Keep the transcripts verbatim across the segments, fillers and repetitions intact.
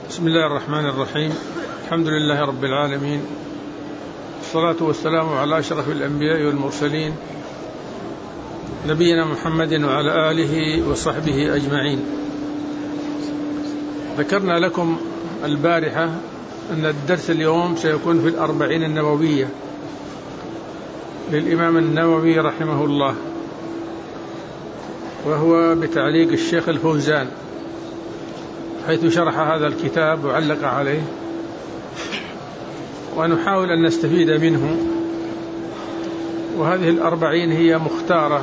بسم الله الرحمن الرحيم. الحمد لله رب العالمين، الصلاة والسلام على أشرف الأنبياء والمرسلين نبينا محمد وعلى آله وصحبه أجمعين. ذكرنا لكم البارحة أن الدرس اليوم سيكون في الأربعين النووية للإمام النووي رحمه الله، وهو بتعليق الشيخ الفوزان، حيث شرح هذا الكتاب وعلق عليه، ونحاول أن نستفيد منه. وهذه الأربعين هي مختارة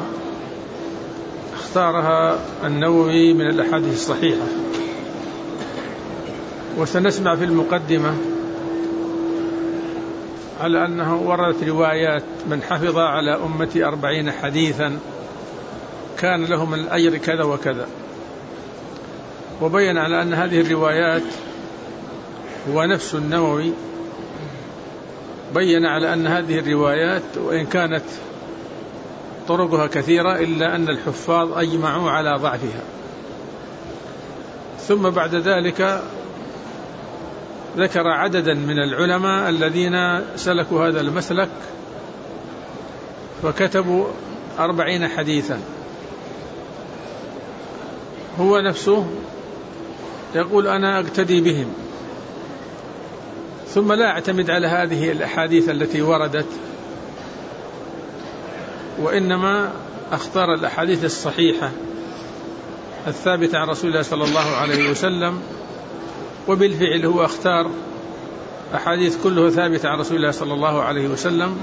اختارها النووي من الأحاديث الصحيحة. وسنسمع في المقدمة على أنه وردت روايات من حفظ على أمتي أربعين حديثا كان لهم الأجر كذا وكذا، وبين على أن هذه الروايات هو نفس النووي بين على أن هذه الروايات وإن كانت طرقها كثيرة إلا أن الحفاظ أجمعوا على ضعفها. ثم بعد ذلك ذكر عددا من العلماء الذين سلكوا هذا المسلك فكتبوا أربعين حديثا. هو نفسه يقول أنا أقتدي بهم، ثم لا أعتمد على هذه الأحاديث التي وردت، وإنما أختار الأحاديث الصحيحة الثابتة عن رسول الله صلى الله عليه وسلم. وبالفعل هو اختار أحاديث كلها ثابتة عن رسول الله صلى الله عليه وسلم.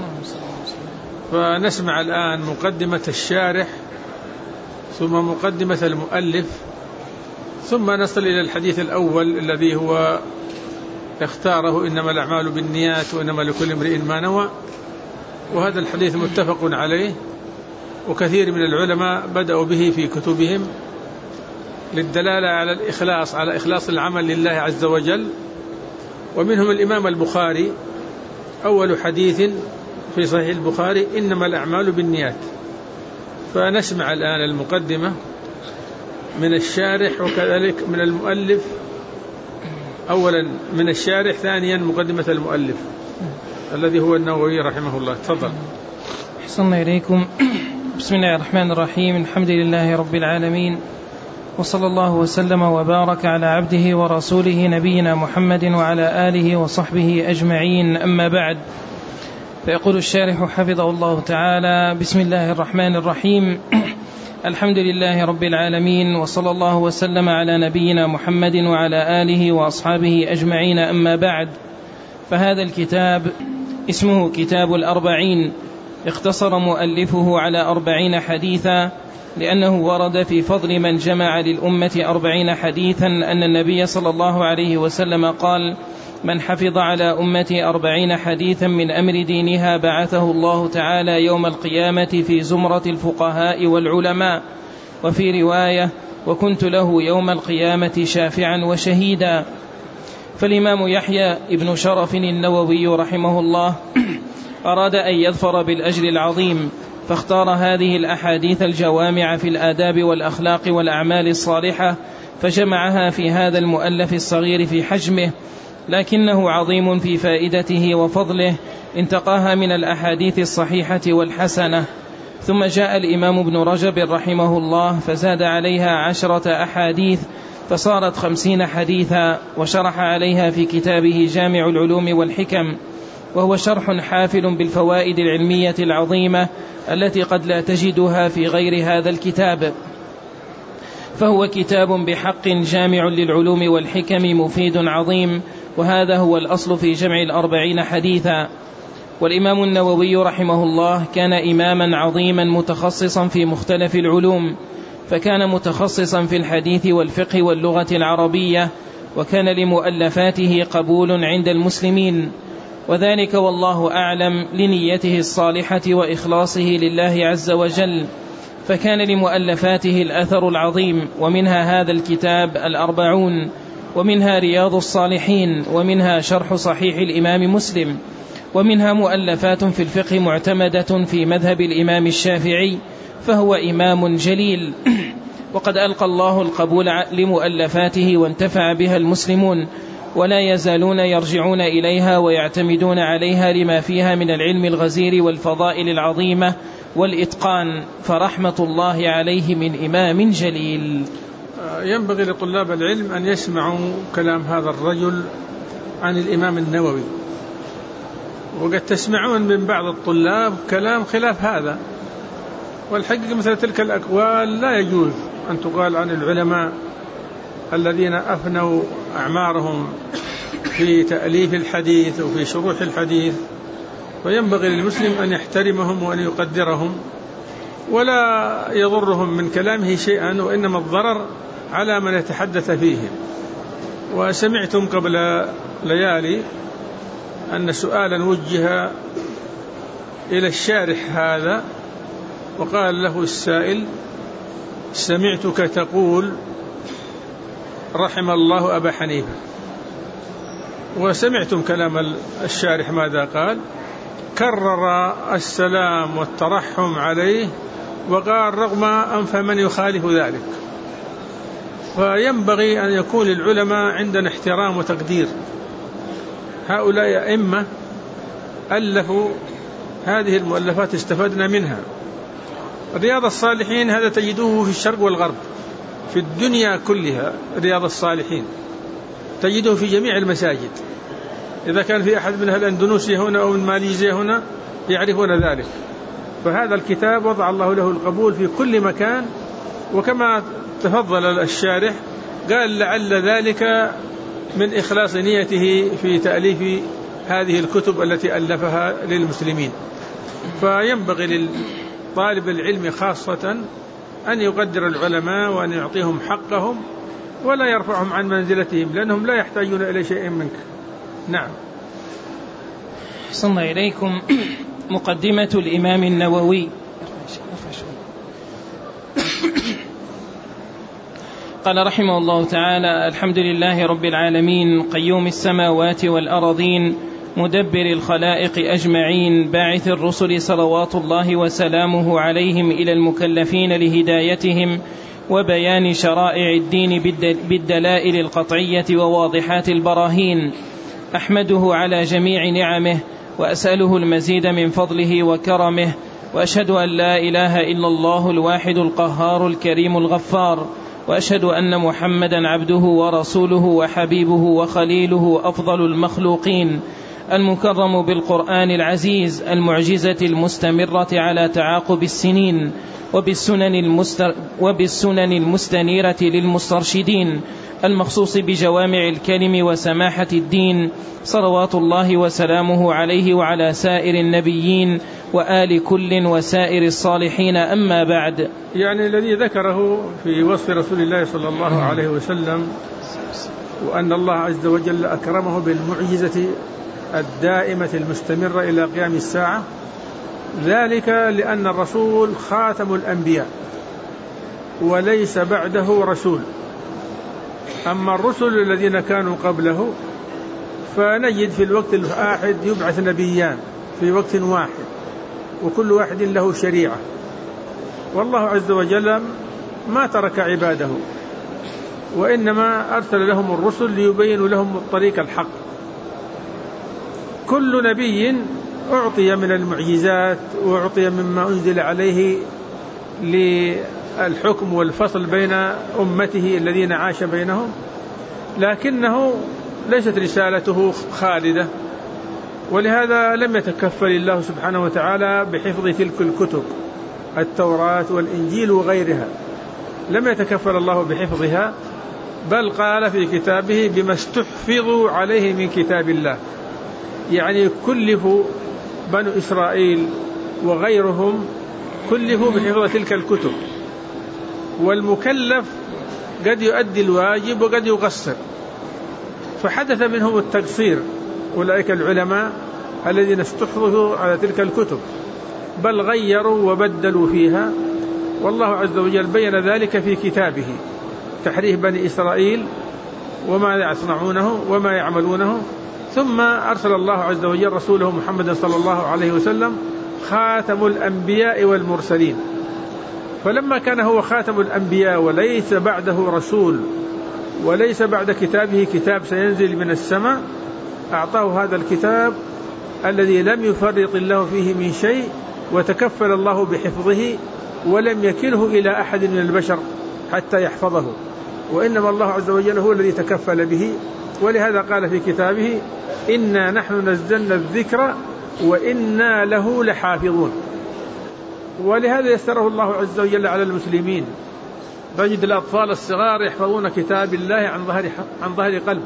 فنسمع الآن مقدمة الشارح ثم مقدمة المؤلف، ثم نصل إلى الحديث الأول الذي هو اختاره: إنما الأعمال بالنيات وإنما لكل امرئ ما نوى. وهذا الحديث متفق عليه، وكثير من العلماء بدأوا به في كتبهم للدلالة على الإخلاص، على إخلاص العمل لله عز وجل. ومنهم الإمام البخاري، أول حديث في صحيح البخاري: إنما الأعمال بالنيات. فنسمع الآن المقدمة من الشارح وكذلك من المؤلف، أولا من الشارح، ثانيا مقدمة المؤلف الذي هو النووي رحمه الله. تفضل. أحسن إليكم. بسم الله الرحمن الرحيم. الحمد لله رب العالمين، وصلى الله وسلم وبارك على عبده ورسوله نبينا محمد وعلى آله وصحبه أجمعين، أما بعد. فيقول الشارح حفظه الله تعالى: بسم الله الرحمن الرحيم. الحمد لله رب العالمين، وصلى الله وسلم على نبينا محمد وعلى آله وأصحابه أجمعين، أما بعد. فهذا الكتاب اسمه كتاب الأربعين، اختصر مؤلفه على أربعين حديثا، لأنه ورد في فضل من جمع للأمة أربعين حديثا أن النبي صلى الله عليه وسلم قال: من حفظ على أمتي أربعين حديثا من أمر دينها بعثه الله تعالى يوم القيامة في زمرة الفقهاء والعلماء. وفي رواية: وكنت له يوم القيامة شافعا وشهيدا. فالإمام يحيى ابن شرف النووي رحمه الله أراد أن يظفر بالأجر العظيم، فاختار هذه الأحاديث الجوامع في الآداب والأخلاق والأعمال الصالحة، فجمعها في هذا المؤلف الصغير في حجمه، لكنه عظيم في فائدته وفضله، انتقاها من الأحاديث الصحيحة والحسنة. ثم جاء الإمام ابن رجب رحمه الله فزاد عليها عشرة أحاديث، فصارت خمسين حديثا، وشرح عليها في كتابه جامع العلوم والحكم، وهو شرح حافل بالفوائد العلمية العظيمة التي قد لا تجدها في غير هذا الكتاب. فهو كتاب بحق جامع للعلوم والحكم مفيد عظيم، وهذا هو الأصل في جمع الأربعين حديثا. والإمام النووي رحمه الله كان إماما عظيما متخصصا في مختلف العلوم، فكان متخصصا في الحديث والفقه واللغة العربية، وكان لمؤلفاته قبول عند المسلمين، وذلك والله أعلم لنيته الصالحة وإخلاصه لله عز وجل. فكان لمؤلفاته الأثر العظيم، ومنها هذا الكتاب الأربعون، ومنها رياض الصالحين، ومنها شرح صحيح الإمام مسلم، ومنها مؤلفات في الفقه معتمدة في مذهب الإمام الشافعي، فهو إمام جليل. وقد ألقى الله القبول لمؤلفاته وانتفع بها المسلمون، ولا يزالون يرجعون إليها ويعتمدون عليها لما فيها من العلم الغزير والفضائل العظيمة والإتقان، فرحمة الله عليه من إمام جليل. ينبغي لطلاب العلم أن يسمعوا كلام هذا الرجل عن الإمام النووي، وقد تسمعون من بعض الطلاب كلام خلاف هذا، والحقيقة مثل تلك الأقوال لا يجوز أن تقال عن العلماء الذين أفنوا أعمارهم في تأليف الحديث وفي شروح الحديث، وينبغي للمسلم أن يحترمهم وأن يقدرهم ولا يضرهم من كلامه شيئا، وإنما الضرر على من يتحدث فيهم. وسمعتم قبل ليالي أن سؤالا وجه إلى الشارح هذا، وقال له السائل: سمعتك تقول رحم الله أبا حنيفة. وسمعتم كلام الشارح ماذا قال؟ كرر السلام والترحم عليه، وقال رغم أنف من يخالف ذلك. فينبغي أن يكون العلماء عندنا احترام وتقدير. هؤلاء أئمة ألفوا هذه المؤلفات استفدنا منها. رياض الصالحين هذا تجدوه في الشرق والغرب، في الدنيا كلها رياض الصالحين تجده في جميع المساجد. إذا كان في أحد من الأندونيسيا هنا أو من ماليزيا هنا يعرفون ذلك. فهذا الكتاب وضع الله له القبول في كل مكان، وكما تفضل الشارح قال لعل ذلك من إخلاص نيته في تأليف هذه الكتب التي ألفها للمسلمين. فينبغي للطالب العلم خاصة أن يقدر العلماء وأن يعطيهم حقهم ولا يرفعهم عن منزلتهم، لأنهم لا يحتاجون إلى شيء منك. نعم. صلى إليكم. مقدمة الإمام النووي. قال رحمه الله تعالى: الحمد لله رب العالمين، قيوم السماوات والأرضين، مدبر الخلائق أجمعين، باعث الرسل صلوات الله وسلامه عليهم إلى المكلفين لهدايتهم وبيان شرائع الدين بالدلائل القطعية وواضحات البراهين. أحمده على جميع نعمه وأسأله المزيد من فضله وكرمه، وأشهد أن لا إله إلا الله الواحد القهار الكريم الغفار، وأشهد أن محمدا عبده ورسوله وحبيبه وخليله أفضل المخلوقين، المكرم بالقرآن العزيز، المعجزة المستمرة على تعاقب السنين، وبالسنن, المستر وبالسنن المستنيرة للمسترشدين، المخصوص بجوامع الكلم وسماحة الدين، صلوات الله وسلامه عليه وعلى سائر النبيين وآل كل وسائر الصالحين. أما بعد. يعني الذي ذكره في وصف رسول الله صلى الله عليه وسلم، وأن الله عز وجل أكرمه بالمعجزة الدائمة المستمرة إلى قيام الساعة، ذلك لأن الرسول خاتم الأنبياء وليس بعده رسول. أما الرسل الذين كانوا قبله فنجد في الوقت الواحد يبعث نبيان في وقت واحد، وكل واحد له شريعة، والله عز وجل ما ترك عباده، وإنما أرسل لهم الرسل ليبين لهم الطريق الحق. كل نبي أعطي من المعجزات وأعطي مما أنزل عليه للحكم والفصل بين أمته الذين عاش بينهم، لكنه ليست رسالته خالدة، ولهذا لم يتكفل الله سبحانه وتعالى بحفظ تلك الكتب، التوراة والإنجيل وغيرها، لم يتكفل الله بحفظها، بل قال في كتابه بما استحفظوا عليه من كتاب الله. يعني كلفوا بنو إسرائيل وغيرهم كلفوا بحفظ تلك الكتب، والمكلف قد يؤدي الواجب وقد يقصر، فحدث منهم التقصير أولئك العلماء الذين استحفظوا على تلك الكتب، بل غيروا وبدلوا فيها، والله عز وجل بين ذلك في كتابه، تحريف بني إسرائيل وما يصنعونه وما يعملونه. ثم أرسل الله عز وجل رسوله محمد صلى الله عليه وسلم خاتم الأنبياء والمرسلين، فلما كان هو خاتم الأنبياء وليس بعده رسول وليس بعد كتابه كتاب سينزل من السماء، أعطاه هذا الكتاب الذي لم يفرط الله فيه من شيء، وتكفل الله بحفظه ولم يكله إلى أحد من البشر حتى يحفظه، وإنما الله عز وجل هو الذي تكفل به. ولهذا قال في كتابه: إنا نحن نزلنا الذكر وإنا له لحافظون. ولهذا يسره الله عز وجل على المسلمين، تجد الأطفال الصغار يحفظون كتاب الله عن ظهر عن ظهر قلب.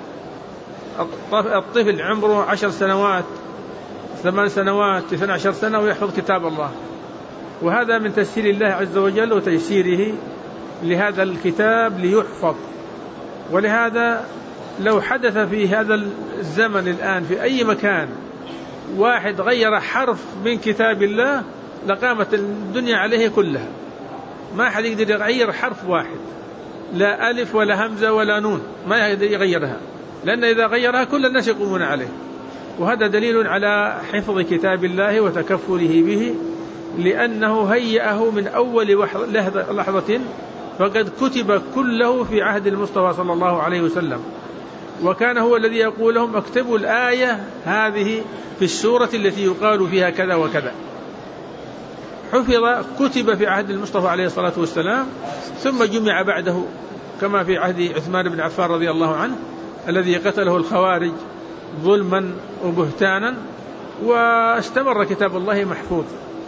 الطفل عمره عشر سنوات، ثمان سنوات، اثنى عشر سنة ويحفظ كتاب الله، وهذا من تسهيل الله عز وجل وتيسيره لهذا الكتاب ليحفظ. ولهذا لو حدث في هذا الزمن الآن في أي مكان واحد غير حرف من كتاب الله لقامت الدنيا عليه كلها، ما حد يقدر يغير حرف واحد، لا ألف ولا همزة ولا نون، ما يقدر يغيرها، لأن إذا غيرها كل الناس يقومون عليه. وهذا دليل على حفظ كتاب الله وتكفله به، لأنه هيأه من أول لحظة، فقد كتب كله في عهد المصطفى صلى الله عليه وسلم، وكان هو الذي يقول لهم: اكتبوا الآية هذه في السورة التي يقال فيها كذا وكذا. حفظ كتب في عهد المصطفى عليه الصلاة والسلام، ثم جمع بعده كما في عهد عثمان بن عفان رضي الله عنه الذي قتله الخوارج ظلما وبهتانا، واستمر كتاب الله محفوظ.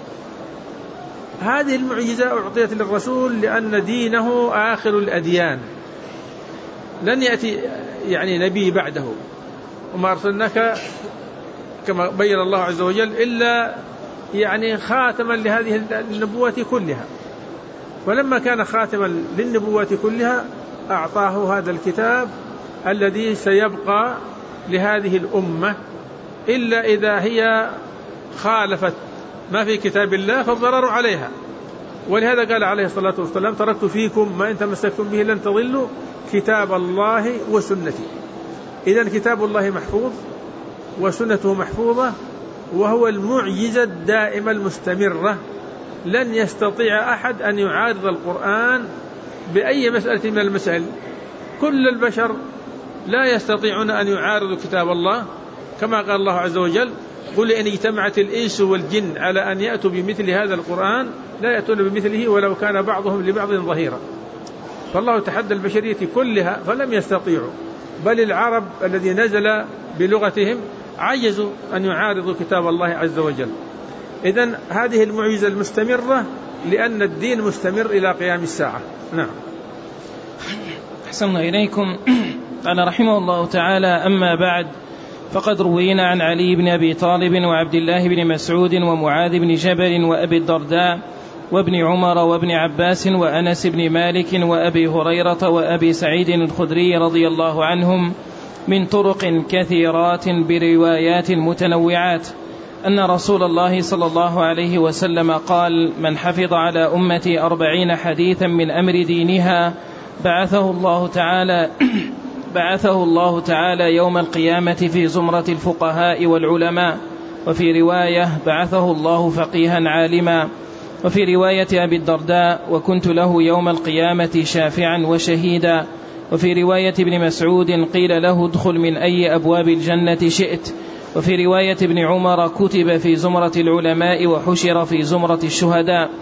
هذه المعجزة أعطيت للرسول لأن دينه آخر الأديان، لن يأتي يعني نبي بعده، وما أرسلناك كما بين الله عز وجل إلا يعني خاتما لهذه النبوات كلها. ولما كان خاتما للنبوات كلها أعطاه هذا الكتاب الذي سيبقى لهذه الأمة، إلا إذا هي خالفت ما في كتاب الله فالضرر عليها. ولهذا قال عليه الصلاة والسلام: تركت فيكم ما إن تمسكتم به لن تضلوا كتاب الله وسنتي. إذن كتاب الله محفوظ وسنته محفوظة، وهو المعجزة الدائمة المستمرة، لن يستطيع أحد أن يعارض القرآن بأي مسألة من المسائل. كل البشر لا يستطيعون أن يعارضوا كتاب الله، كما قال الله عز وجل: قل إن اجتمعت الإنس والجن على أن يأتوا بمثل هذا القرآن لا يأتون بمثله ولو كان بعضهم لبعض ظهيرا. فالله تحدى البشرية كلها فلم يستطيعوا، بل العرب الذي نزل بلغتهم عجزوا أن يعارضوا كتاب الله عز وجل. إذن هذه المعجزة المستمرة لأن الدين مستمر إلى قيام الساعة. نعم. أحسن إليكم. قال رحمه الله تعالى: أما بعد، فقد روينا عن علي بن أبي طالب وعبد الله بن مسعود ومعاذ بن جبل وأبي الدرداء وابن عمر وابن عباس وأنس بن مالك وأبي هريرة وأبي سعيد الخدري رضي الله عنهم من طرق كثيرات بروايات متنوعات أن رسول الله صلى الله عليه وسلم قال: من حفظ على أمتي أربعين حديثا من أمر دينها بعثه الله تعالى بعثه الله تعالى يوم القيامة في زمرة الفقهاء والعلماء. وفي رواية: بعثه الله فقيها عالما. وفي رواية أبي الدرداء: وكنت له يوم القيامة شافعا وشهيدا. وفي رواية ابن مسعود: قيل له: ادخل من أي أبواب الجنة شئت. وفي رواية ابن عمر: كتب في زمرة العلماء وحشر في زمرة الشهداء.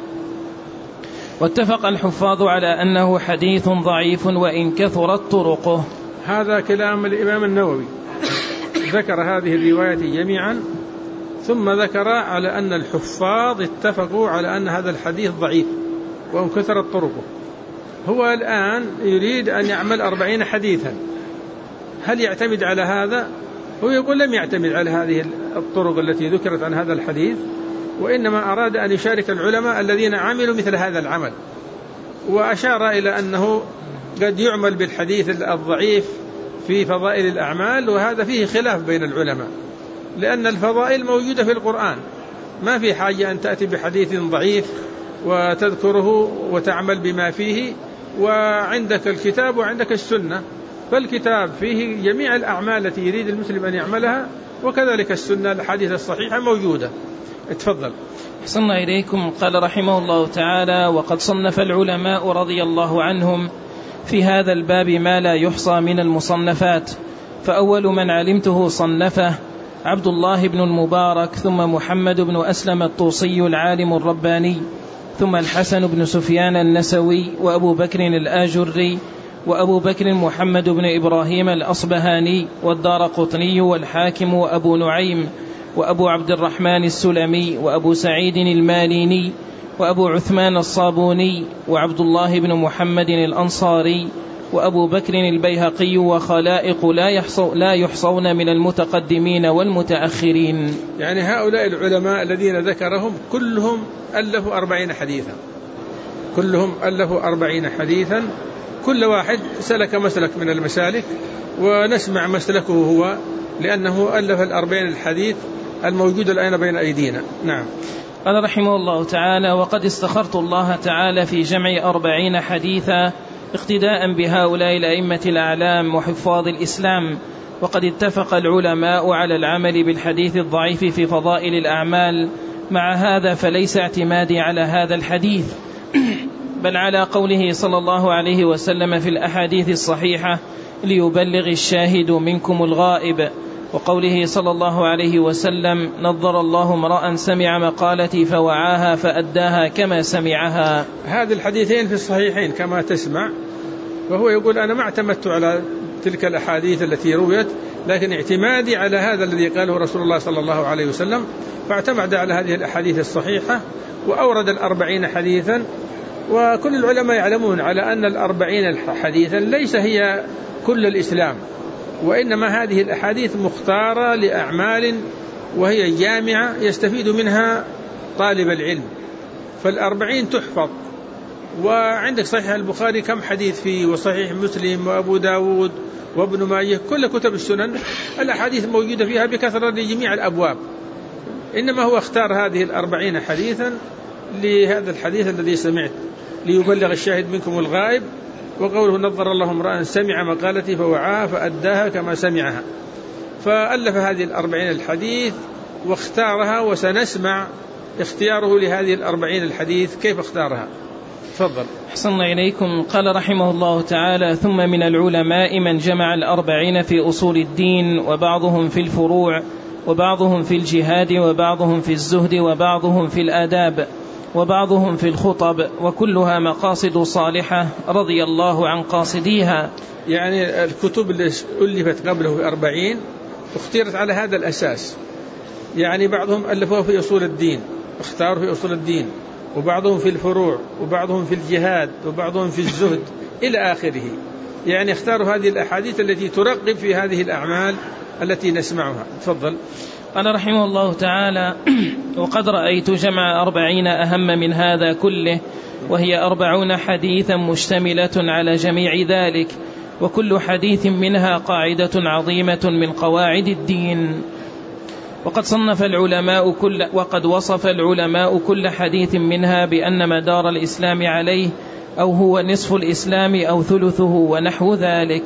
واتفق الحفاظ على أنه حديث ضعيف وإن كثرت طرقه. هذا كلام الإمام النووي، ذكر هذه الروايات جميعا، ثم ذكر على أن الحفاظ اتفقوا على أن هذا الحديث ضعيف وإن كثرت طرقه. هو الآن يريد أن يعمل أربعين حديثا، هل يعتمد على هذا؟ هو يقول لم يعتمد على هذه الطرق التي ذكرت عن هذا الحديث، وإنما أراد أن يشارك العلماء الذين عملوا مثل هذا العمل، وأشار إلى أنه قد يعمل بالحديث الضعيف في فضائل الأعمال، وهذا فيه خلاف بين العلماء، لأن الفضائل موجودة في القرآن، ما في حاجة أن تأتي بحديث ضعيف وتذكره وتعمل بما فيه، وعندك الكتاب وعندك السنة، فالكتاب فيه جميع الأعمال التي يريد المسلم أن يعملها، وكذلك السنة الحديث الصحيحة موجودة. اتفضل. أحسن إليكم. قال رحمه الله تعالى: وقد صنف العلماء رضي الله عنهم في هذا الباب ما لا يحصى من المصنفات. فأول من علمته صنفه عبد الله بن المبارك، ثم محمد بن أسلم الطوسي العالم الرباني، ثم الحسن بن سفيان النسوي، وأبو بكر الآجري، وأبو بكر محمد بن إبراهيم الأصبهاني، والدارقطني، والحاكم، وأبو نعيم، وأبو عبد الرحمن السلمي، وأبو سعيد الماليني، وأبو عثمان الصابوني، وعبد الله بن محمد الأنصاري، وأبو بكر البيهقي، وخلائق لا, يحصو لا يحصون من المتقدمين والمتأخرين. يعني هؤلاء العلماء الذين ذكرهم كلهم ألفوا أربعين حديثا، كلهم ألفوا أربعين حديثا، كل واحد سلك مسلك من المسالك، ونسمع مسلكه هو، لأنه ألف الأربعين الحديث الموجود الآن بين أيدينا. نعم. قال رحمه الله تعالى: وقد استخرت الله تعالى في جمع أربعين حديثا اقتداء بهؤلاء الأئمة الأعلام وحفاظ الإسلام، وقد اتفق العلماء على العمل بالحديث الضعيف في فضائل الأعمال. مع هذا فليس اعتمادي على هذا الحديث بل على قوله صلى الله عليه وسلم في الأحاديث الصحيحة: ليبلغ الشاهد منكم الغائب، وقوله صلى الله عليه وسلم: نظر الله امرأ سمع مقالتي فوعاها فأداها كما سمعها. هذه الحديثين في الصحيحين كما تسمع، وهو يقول أنا ما اعتمدت على تلك الأحاديث التي رويت، لكن اعتمادي على هذا الذي قاله رسول الله صلى الله عليه وسلم، فاعتمد على هذه الأحاديث الصحيحة وأورد الأربعين حديثا. وكل العلماء يعلمون على أن الأربعين حديثا ليس هي كل الإسلام، وإنما هذه الأحاديث مختارة لأعمال وهي جامعة يستفيد منها طالب العلم، فالأربعين تحفظ. وعندك صحيح البخاري كم حديث فيه، وصحيح مسلم، وأبو داود، وابن ماجه، كل كتب السنن الأحاديث موجودة فيها بكثرة لجميع الأبواب، إنما هو اختار هذه الأربعين حديثا لهذا الحديث الذي سمعت: ليبلغ الشاهد منكم الغائب، وقوله: نظر الله امرأ سمع مقالتي فوعاها فأداها كما سمعها. فألف هذه الأربعين الحديث واختارها، وسنسمع اختياره لهذه الأربعين الحديث كيف اختارها. تفضل. أحسن إليكم. قال رحمه الله تعالى: ثم من العلماء من جمع الأربعين في أصول الدين، وبعضهم في الفروع، وبعضهم في الجهاد، وبعضهم في الزهد، وبعضهم في الآداب، وبعضهم في الخطب، وكلها مقاصد صالحة رضي الله عن قاصديها. يعني الكتب اللي ألفت قبله في أربعين اختيرت على هذا الأساس. يعني بعضهم ألفوها في أصول الدين، اختاروا في أصول الدين، وبعضهم في الفروع، وبعضهم في الجهاد، وبعضهم في الزهد إلى آخره. يعني اختاروا هذه الأحاديث التي ترغب في هذه الأعمال التي نسمعها. تفضل. قال رحمه الله تعالى: وقد رأيت جمع أربعين أهم من هذا كله، وهي أربعون حديثا مشتملة على جميع ذلك، وكل حديث منها قاعدة عظيمة من قواعد الدين. وقد صنف العلماء كل وقد وصف العلماء كل حديث منها بأن مدار الإسلام عليه، أو هو نصف الإسلام أو ثلثه ونحو ذلك.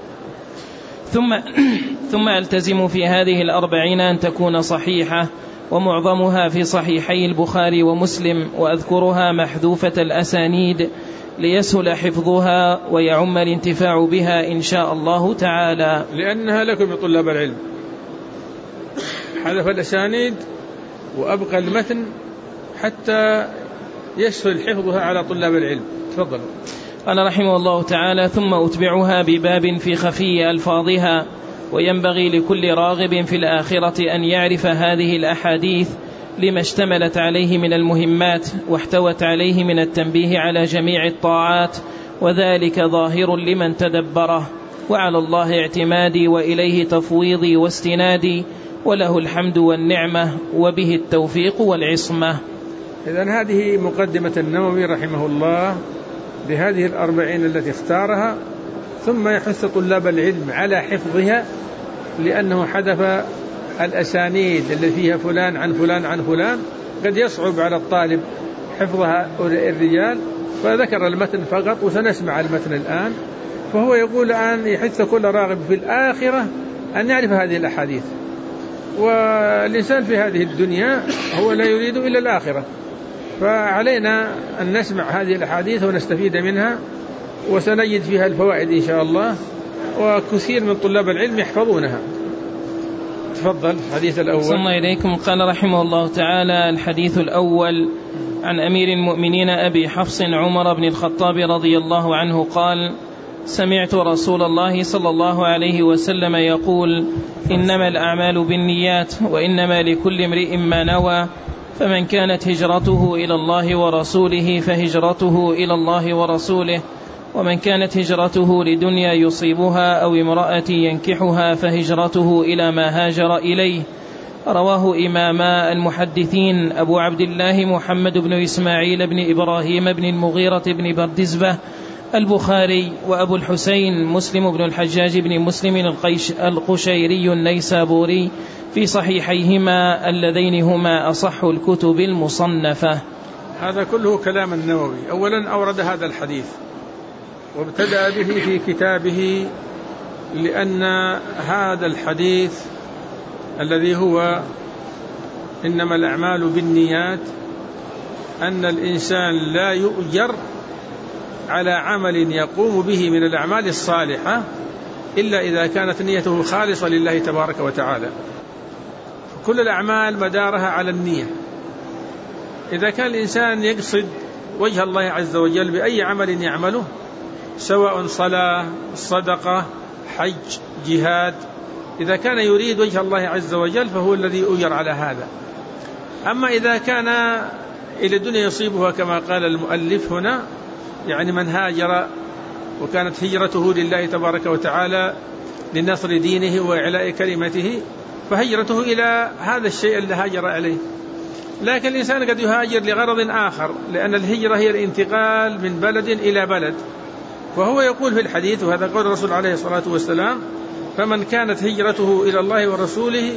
ثم ثم ألتزم في هذه الأربعين أن تكون صحيحة، ومعظمها في صحيحي البخاري ومسلم، وأذكرها محذوفة الأسانيد ليسهل حفظها ويعم الانتفاع بها إن شاء الله تعالى، لأنها لكم يا طلاب العلم. حذف الأسانيد وأبقى المتن حتى يسهل حفظها على طلاب العلم. تفضل. قال رحمه الله تعالى: ثم أتبعها بباب في خفي ألفاظها. وينبغي لكل راغب في الآخرة أن يعرف هذه الأحاديث لما اشتملت عليه من المهمات، واحتوت عليه من التنبيه على جميع الطاعات، وذلك ظاهر لمن تدبره. وعلى الله اعتمادي، وإليه تفويضي واستنادي، وله الحمد والنعمة، وبه التوفيق والعصمة. إذن هذه مقدمة النووي رحمه الله لهذه الأربعين التي اختارها، ثم يحث طلاب العلم على حفظها، لأنه حذف الأسانيد اللي فيها فلان عن فلان عن فلان، قد يصعب على الطالب حفظها الرجال، فذكر المتن فقط، وسنسمع المتن الآن. فهو يقول الآن يحث كل راغب في الآخرة أن يعرف هذه الأحاديث، والإنسان في هذه الدنيا هو لا يريد إلا الآخرة، فعلينا أن نسمع هذه الأحاديث ونستفيد منها وسنجد فيها الفوائد إن شاء الله، وكثير من طلاب العلم يحفظونها. تفضل. الحديث الأول. صلى إليكم. قال رحمه الله تعالى: الحديث الأول عن أمير المؤمنين أبي حفص عمر بن الخطاب رضي الله عنه قال: سمعت رسول الله صلى الله عليه وسلم يقول: إنما الأعمال بالنيات وإنما لكل امرئ ما نوى، فمن كانت هجرته إلى الله ورسوله فهجرته إلى الله ورسوله، ومن كانت هجرته لدنيا يصيبها أو امرأة ينكحها فهجرته إلى ما هاجر إليه. رواه إماما المحدثين أبو عبد الله محمد بن إسماعيل بن إبراهيم بن المغيرة بن بردزبة البخاري، وأبو الحسين مسلم بن الحجاج بن مسلم القشيري النيسابوري في صحيحيهما اللذين هما أصح الكتب المصنفة. هذا كله كلام النووي. أولا أورد هذا الحديث وابتدأ به في كتابه، لأن هذا الحديث الذي هو إنما الأعمال بالنيات، أن الإنسان لا يؤجر على عمل يقوم به من الأعمال الصالحة إلا إذا كانت نيته خالصة لله تبارك وتعالى. كل الأعمال مدارها على النية. إذا كان الإنسان يقصد وجه الله عز وجل بأي عمل يعمله، سواء صلاة، صدقة، حج، جهاد، إذا كان يريد وجه الله عز وجل فهو الذي أجر على هذا. أما إذا كان إلى الدنيا يصيبها كما قال المؤلف هنا، يعني من هاجر وكانت هجرته لله تبارك وتعالى لنصر دينه وإعلاء كلمته، فهجرته إلى هذا الشيء الذي هاجر عليه. لكن الإنسان قد يهاجر لغرض آخر، لأن الهجرة هي الانتقال من بلد إلى بلد. وهو يقول في الحديث، وهذا قول الرسول عليه الصلاة والسلام: فمن كانت هجرته إلى الله ورسوله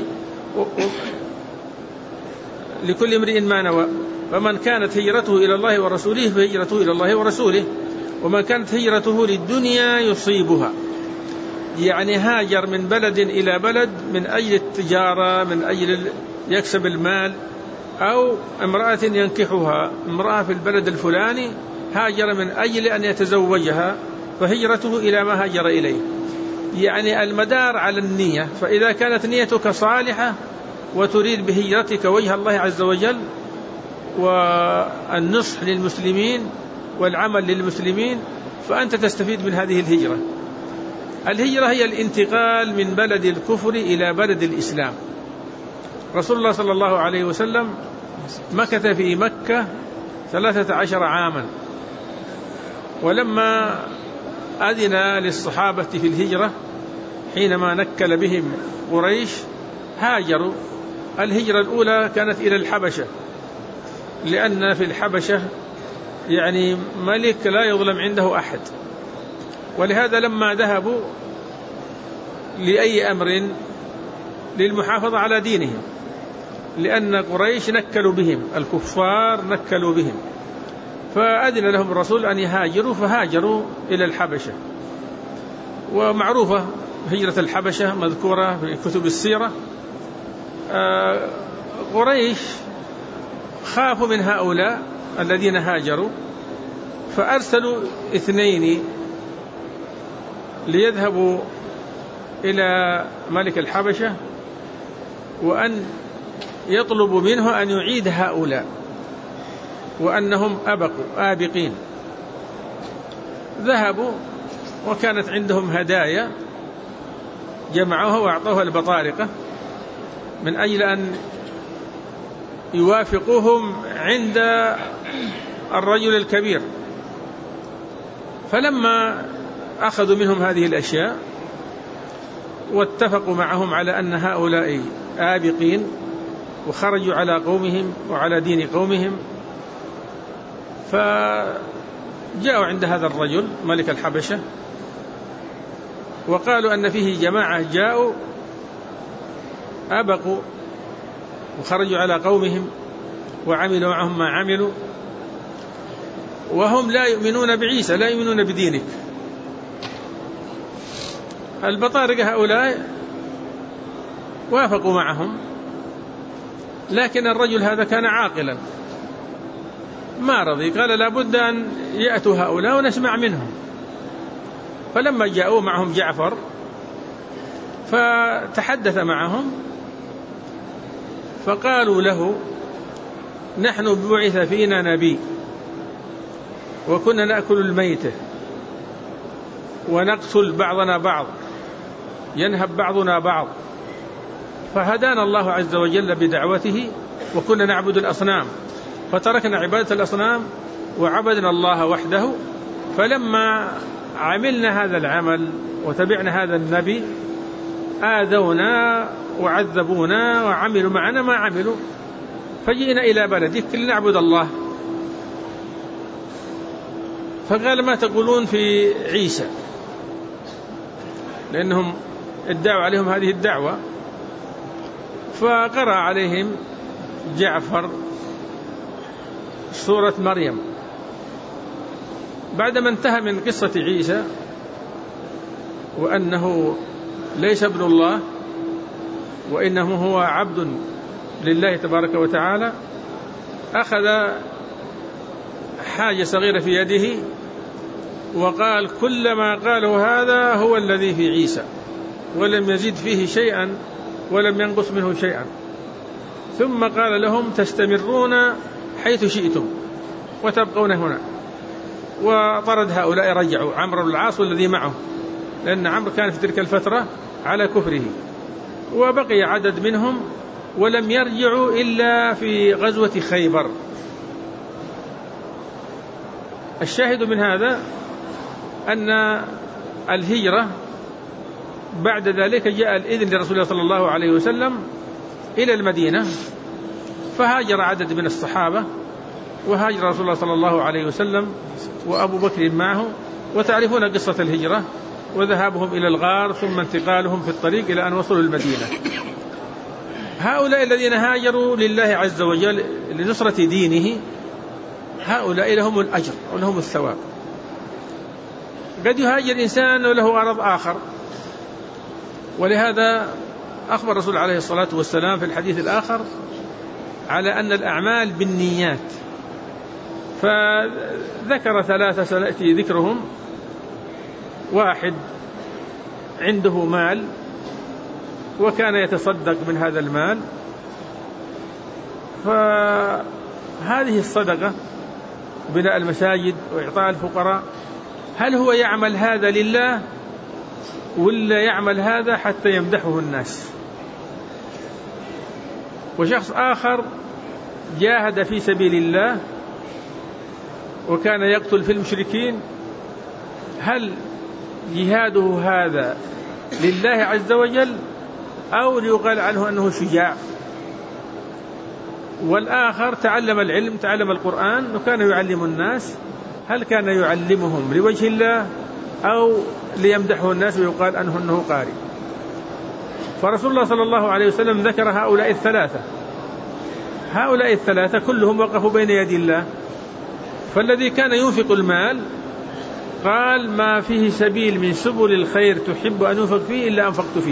لكل امرئ ما نوى، فمن كانت هجرته إلى الله ورسوله فهجرته إلى الله ورسوله، ومن كانت هجرته للدنيا يصيبها، يعني هاجر من بلد إلى بلد من أجل التجارة، من أجل يكسب المال، أو امرأة ينكحها، امرأة في البلد الفلاني هاجر من أجل أن يتزوجها فهجرته إلى ما هاجر إليه. يعني المدار على النية. فإذا كانت نيتك صالحة وتريد بهجرتك وجه الله عز وجل والنصح للمسلمين والعمل للمسلمين، فأنت تستفيد من هذه الهجرة. الهجرة هي الانتقال من بلد الكفر إلى بلد الإسلام. رسول الله صلى الله عليه وسلم مكث في مكة ثلاثة عشر عاما، ولما أذن للصحابة في الهجرة حينما نكل بهم قريش هاجروا. الهجرة الأولى كانت إلى الحبشة، لأن في الحبشة يعني ملك لا يظلم عنده أحد، ولهذا لما ذهبوا لأي أمر للمحافظة على دينهم، لأن قريش نكلوا بهم، الكفار نكلوا بهم، فأذن لهم الرسول أن يهاجروا، فهاجروا إلى الحبشة. ومعروفة هجرة الحبشة مذكورة في كتب السيرة. قريش خافوا من هؤلاء الذين هاجروا، فأرسلوا اثنين ليذهبوا إلى ملك الحبشة وأن يطلبوا منه أن يعيد هؤلاء، وأنهم أبقوا آبقين. ذهبوا وكانت عندهم هدايا جمعوها وأعطوها البطارقة من أجل أن يوافقوهم عند الرجل الكبير. فلما أخذوا منهم هذه الأشياء واتفقوا معهم على أن هؤلاء آبقين وخرجوا على قومهم وعلى دين قومهم، فجاءوا عند هذا الرجل ملك الحبشة وقالوا أن فيه جماعة جاءوا أبقوا وخرجوا على قومهم وعملوا معهم ما عملوا، وهم لا يؤمنون بعيسى، لا يؤمنون بدينك. البطارقة هؤلاء وافقوا معهم، لكن الرجل هذا كان عاقلا ما رضي، قال لابد أن يأتوا هؤلاء ونسمع منهم. فلما جاءوا معهم جعفر فتحدث معهم فقالوا له: نحن بعث فينا نبي وكنا نأكل الميتة ونقتل بعضنا بعض، ينهب بعضنا بعض، فهدانا الله عز وجل بدعوته وكنا نعبد الأصنام فتركنا عبادة الأصنام وعبدنا الله وحده، فلما عملنا هذا العمل وتبعنا هذا النبي آذونا وعذبونا وعملوا معنا ما عملوا، فجئنا إلى بلدك لنعبد الله. فقال: ما تقولون في عيسى؟ لأنهم ادعوا عليهم هذه الدعوة. فقرأ عليهم جعفر سورة مريم بعدما انتهى من قصة عيسى وأنه ليس ابن الله وإنه هو عبد لله تبارك وتعالى. أخذ حاجة صغيرة في يده وقال: كل ما قاله هذا هو الذي في عيسى، ولم يزد فيه شيئا ولم ينقص منه شيئا. ثم قال لهم: تستمرون حيث شئتم وتبقون هنا. وطرد هؤلاء، رجعوا عمرو بن العاص والذي معه، لأن عمرو كان في تلك الفترة على كفره، وبقي عدد منهم ولم يرجعوا إلا في غزوة خيبر. الشاهد من هذا أن الهجرة بعد ذلك جاء الإذن لرسول الله صلى الله عليه وسلم إلى المدينة، فهاجر عدد من الصحابة، وهاجر رسول الله صلى الله عليه وسلم وأبو بكر معه. وتعرفون قصة الهجرة وذهابهم إلى الغار ثم انتقالهم في الطريق إلى أن وصلوا المدينة. هؤلاء الذين هاجروا لله عز وجل لنصرة دينه، هؤلاء لهم الأجر ولهم الثواب. قد يهاجر إنسان وله غرض آخر، ولهذا أخبر الرسول عليه الصلاة والسلام في الحديث الآخر على أن الأعمال بالنيات، فذكر ثلاثة سنأتي ذكرهم. واحد عنده مال وكان يتصدق من هذا المال، فهذه الصدقة بناء المساجد وإعطاء الفقراء، هل هو يعمل هذا لله ولا يعمل هذا حتى يمدحه الناس؟ وشخص آخر جاهد في سبيل الله وكان يقتل في المشركين، هل جهاده هذا لله عز وجل أو ليقال عنه أنه شجاع؟ والآخر تعلم العلم، تعلم القرآن وكان يعلم الناس، هل كان يعلمهم لوجه الله أو ليمدحه الناس ويقال عنه أنه قارئ؟ فرسول الله صلى الله عليه وسلم ذكر هؤلاء الثلاثة، هؤلاء الثلاثة كلهم وقفوا بين يدي الله. فالذي كان ينفق المال قال: ما فيه سبيل من سبل الخير تحب أن ينفق فيه إلا أنفقت فيه.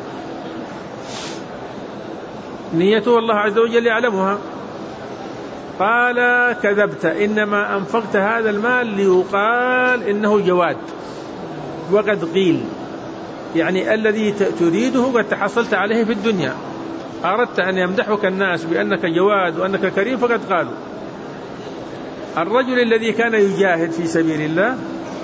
نيته الله عز وجل يعلمها. قال: كذبت، إنما أنفقت هذا المال ليقال إنه جواد. وقد قيل، يعني الذي تريده قد تحصلت عليه في الدنيا، أردت أن يمدحك الناس بأنك جواد وأنك كريم فقد قالوا. الرجل الذي كان يجاهد في سبيل الله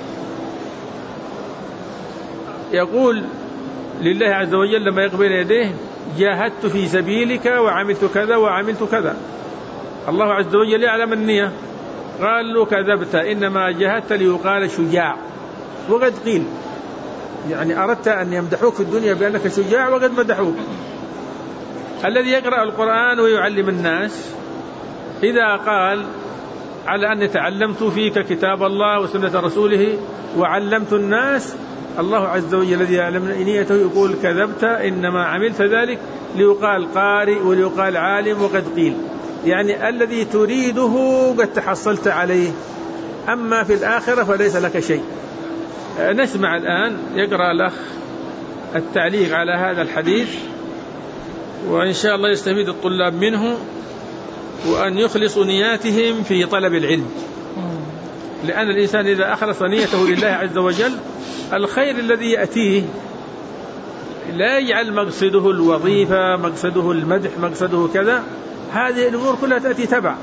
يقول لله عز وجل لما يقبل يديه: جاهدت في سبيلك وعملت كذا وعملت كذا. الله عز وجل يعلم النية. قال له: كذبت، إنما جاهدت ليقال شجاع. وقد قيل، يعني أردت أن يمدحوك في الدنيا بأنك شجاع وقد مدحوك. الذي يقرأ القرآن ويعلم الناس إذا قال على أني تعلمت فيك كتاب الله وسنة رسوله وعلمت الناس، الله عز وجل الذي يعلم نيته يقول: كذبت، إنما عملت ذلك ليقال قارئ وليقال عالم. وقد قيل، يعني الذي تريده قد تحصلت عليه، أما في الآخرة فليس لك شيء. نسمع الآن يقرأ الأخ التعليق على هذا الحديث، وإن شاء الله يستفيد الطلاب منه وأن يخلصوا نياتهم في طلب العلم، لأن الإنسان إذا أخلص نيته لله عز وجل الخير الذي يأتيه لا يجعل مقصده الوظيفة، مقصده المدح، مقصده كذا، هذه الأمور كلها تأتي تبع.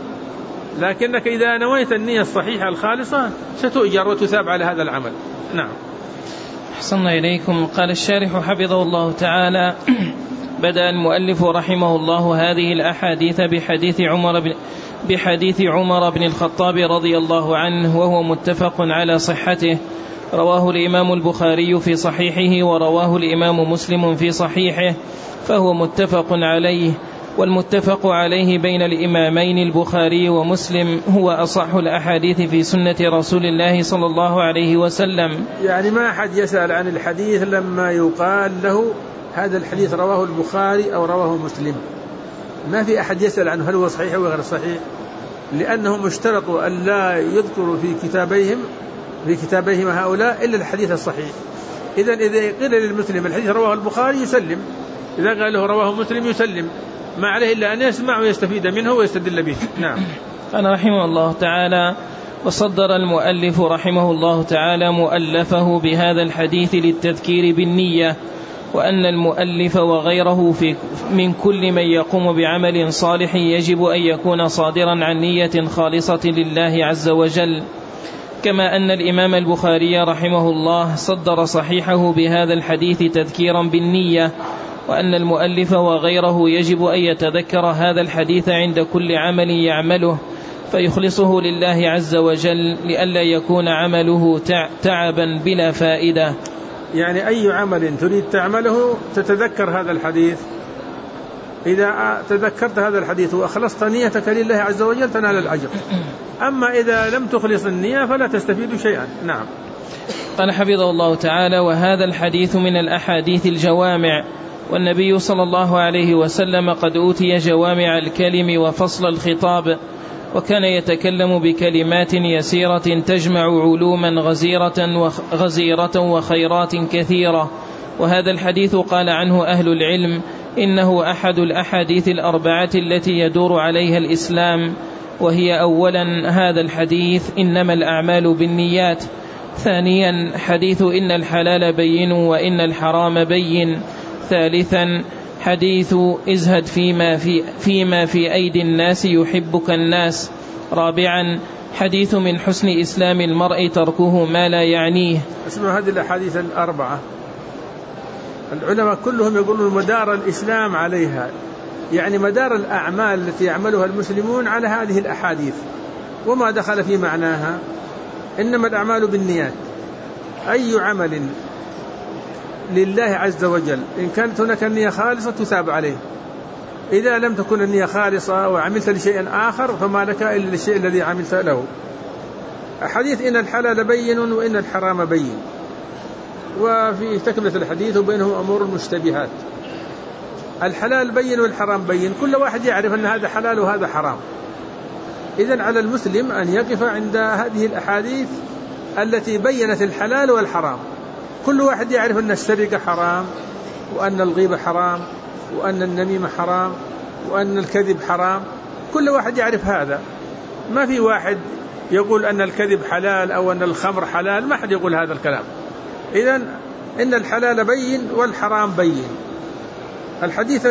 لكنك إذا نويت النية الصحيحة الخالصة ستؤجر وتثاب على هذا العمل. نعم. أحسن إليكم. قال الشارح حفظه الله تعالى: بدأ المؤلف رحمه الله هذه الأحاديث بحديث عمر بن بحديث عمر بن الخطاب رضي الله عنه، وهو متفق على صحته، رواه الإمام البخاري في صحيحه ورواه الإمام مسلم في صحيحه، فهو متفق عليه. والمتفق عليه بين الإمامين البخاري ومسلم هو أصح الأحاديث في سنة رسول الله صلى الله عليه وسلم. يعني ما أحد يسأل عن الحديث لما يقال له هذا الحديث رواه البخاري أو رواه مسلم، ما في أحد يسأل عنه هل هو صحيح أو غير صحيح، لأنهم اشترطوا أن لا يذكروا في كتابيهم في كتابيهم هؤلاء إلا الحديث الصحيح. إذن إذا قيل للمسلم الحديث رواه البخاري يسلم، إذا قال له رواه مسلم يسلم، ما عليه إلا أن يسمع ويستفيد منه ويستدل به. نعم. قال رحمه الله تعالى: وصدر المؤلف رحمه الله تعالى مؤلفه بهذا الحديث للتذكير بالنية، وأن المؤلف وغيره في من كل من يقوم بعمل صالح يجب أن يكون صادرا عن نية خالصة لله عز وجل. كما أن الإمام البخاري رحمه الله صدر صحيحه بهذا الحديث تذكيرا بالنية، وأن المؤلف وغيره يجب أن يتذكر هذا الحديث عند كل عمل يعمله فيخلصه لله عز وجل، لئلا يكون عمله تعبا بلا فائدة. يعني أي عمل تريد تعمله تتذكر هذا الحديث، إذا تذكرت هذا الحديث وأخلصت نيتك لله عز وجل تنال الأجر، أما إذا لم تخلص النية فلا تستفيد شيئا. نعم. قال حفظه الله تعالى: وهذا الحديث من الأحاديث الجوامع، والنبي صلى الله عليه وسلم قد أوتي جوامع الكلم وفصل الخطاب، وكان يتكلم بكلمات يسيرة تجمع علوما غزيرة وغزيرة وخيرات كثيرة. وهذا الحديث قال عنه أهل العلم إنه أحد الأحاديث الأربعة التي يدور عليها الإسلام، وهي: أولا هذا الحديث إنما الأعمال بالنيات، ثانيا حديث إن الحلال بين وإن الحرام بين، ثالثا حديث ازهد فيما في, فيما في أيدي الناس يحبك الناس، رابعا حديث من حسن إسلام المرء تركه ما لا يعنيه. اسمع هذه الأحاديث الأربعة العلماء كلهم يقولون مدار الإسلام عليها، يعني مدار الأعمال التي يعملها المسلمون على هذه الأحاديث، وما دخل في معناها. إنما الأعمال بالنيات، أي عمل لله عز وجل إن كانت هناك النية خالصة تثاب عليه، إذا لم تكن النية خالصة وعملت لشيء آخر فما لك إلا الشيء الذي عملت له. حديث إن الحلال بين وإن الحرام بين، وفي تكملة الحديث وبينهم أمور مشتبهات. الحلال بين والحرام بين، كل واحد يعرف أن هذا حلال وهذا حرام. إذن على المسلم أن يقف عند هذه الأحاديث التي بينت الحلال والحرام. كل واحد يعرف أن السرقة حرام، وأن الغيبة حرام، وأن النميمة حرام، وأن الكذب حرام. كل واحد يعرف هذا، ما في واحد يقول أن الكذب حلال أو أن الخمر حلال، ما حد يقول هذا الكلام. إذن إن الحلال بين والحرام بين. الحديث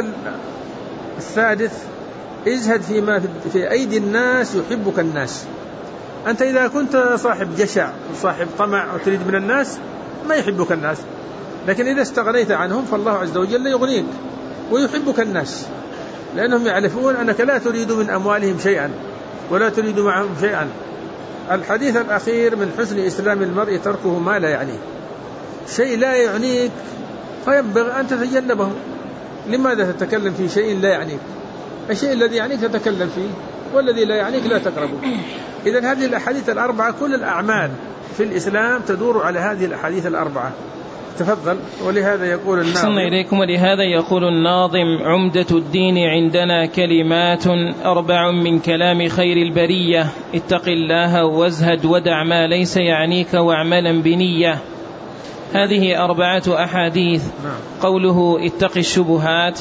السادس ازهد فيما في أيدي الناس يحبك الناس. أنت إذا كنت صاحب جشع وصاحب طمع وتريد من الناس ما يحبك الناس، لكن إذا استغنيت عنهم فالله عز وجل يغنيك ويحبك الناس، لأنهم يعرفون أنك لا تريد من أموالهم شيئا ولا تريد معهم شيئا. الحديث الأخير من حسن إسلام المرء تركه ما لا يعنيه، شيء لا يعنيك فينبغي أن تتجنبه. لماذا تتكلم في شيء لا يعنيك؟ الشيء الذي يعنيك تتكلم فيه، والذي لا يعنيك لا تقربه. إذن هذه الأحاديث الأربعة كل الأعمال في الإسلام تدور على هذه الأحاديث الأربعة. تفضل. ولهذا يقول الناظم صلى إليكم ولهذا يقول الناظم: عمدة الدين عندنا كلمات أربع من كلام خير البرية، اتق الله وازهد ودع ما ليس يعنيك واعملا بنية. هذه أربعة أحاديث. قوله اتق الشبهات،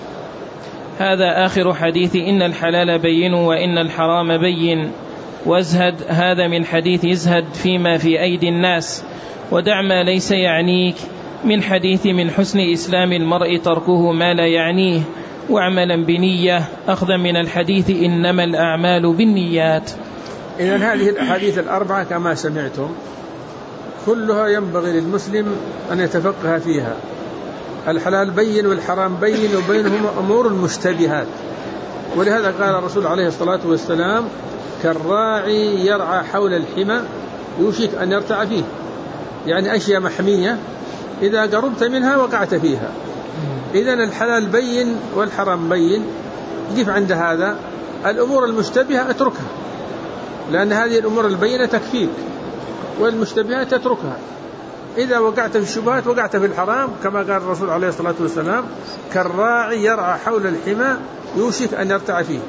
هذا آخر حديث إن الحلال بين وإن الحرام بين. وازهد هذا من حديث ازهد فيما في أيدي الناس، ودع ما ليس يعنيك، من حديث من حسن إسلام المرء تركه ما لا يعنيه، وعملا بنية، أخذا من الحديث إنما الأعمال بالنيات. إذن هذه الأحاديث الأربعة كما سمعتم كلها ينبغي للمسلم أن يتفقه فيها. الحلال بين والحرام بين، وبينهما أمور مشتبهات، ولهذا قال الرسول عليه الصلاة والسلام: كالراعي يرعى حول الحمى يوشك أن يرتع فيه، يعني أشياء محمية إذا قربت منها وقعت فيها. إذن الحلال بين والحرام بين، جف عند هذا الأمور المشتبهة اتركها، لأن هذه الأمور البينة تكفيك، والمشتبهات تتركها. إذا وقعت في الشبهات وقعت في الحرام، كما قال الرسول عليه الصلاة والسلام: كالراعي يرعى حول الحمى يوشك أن يرتع فيه.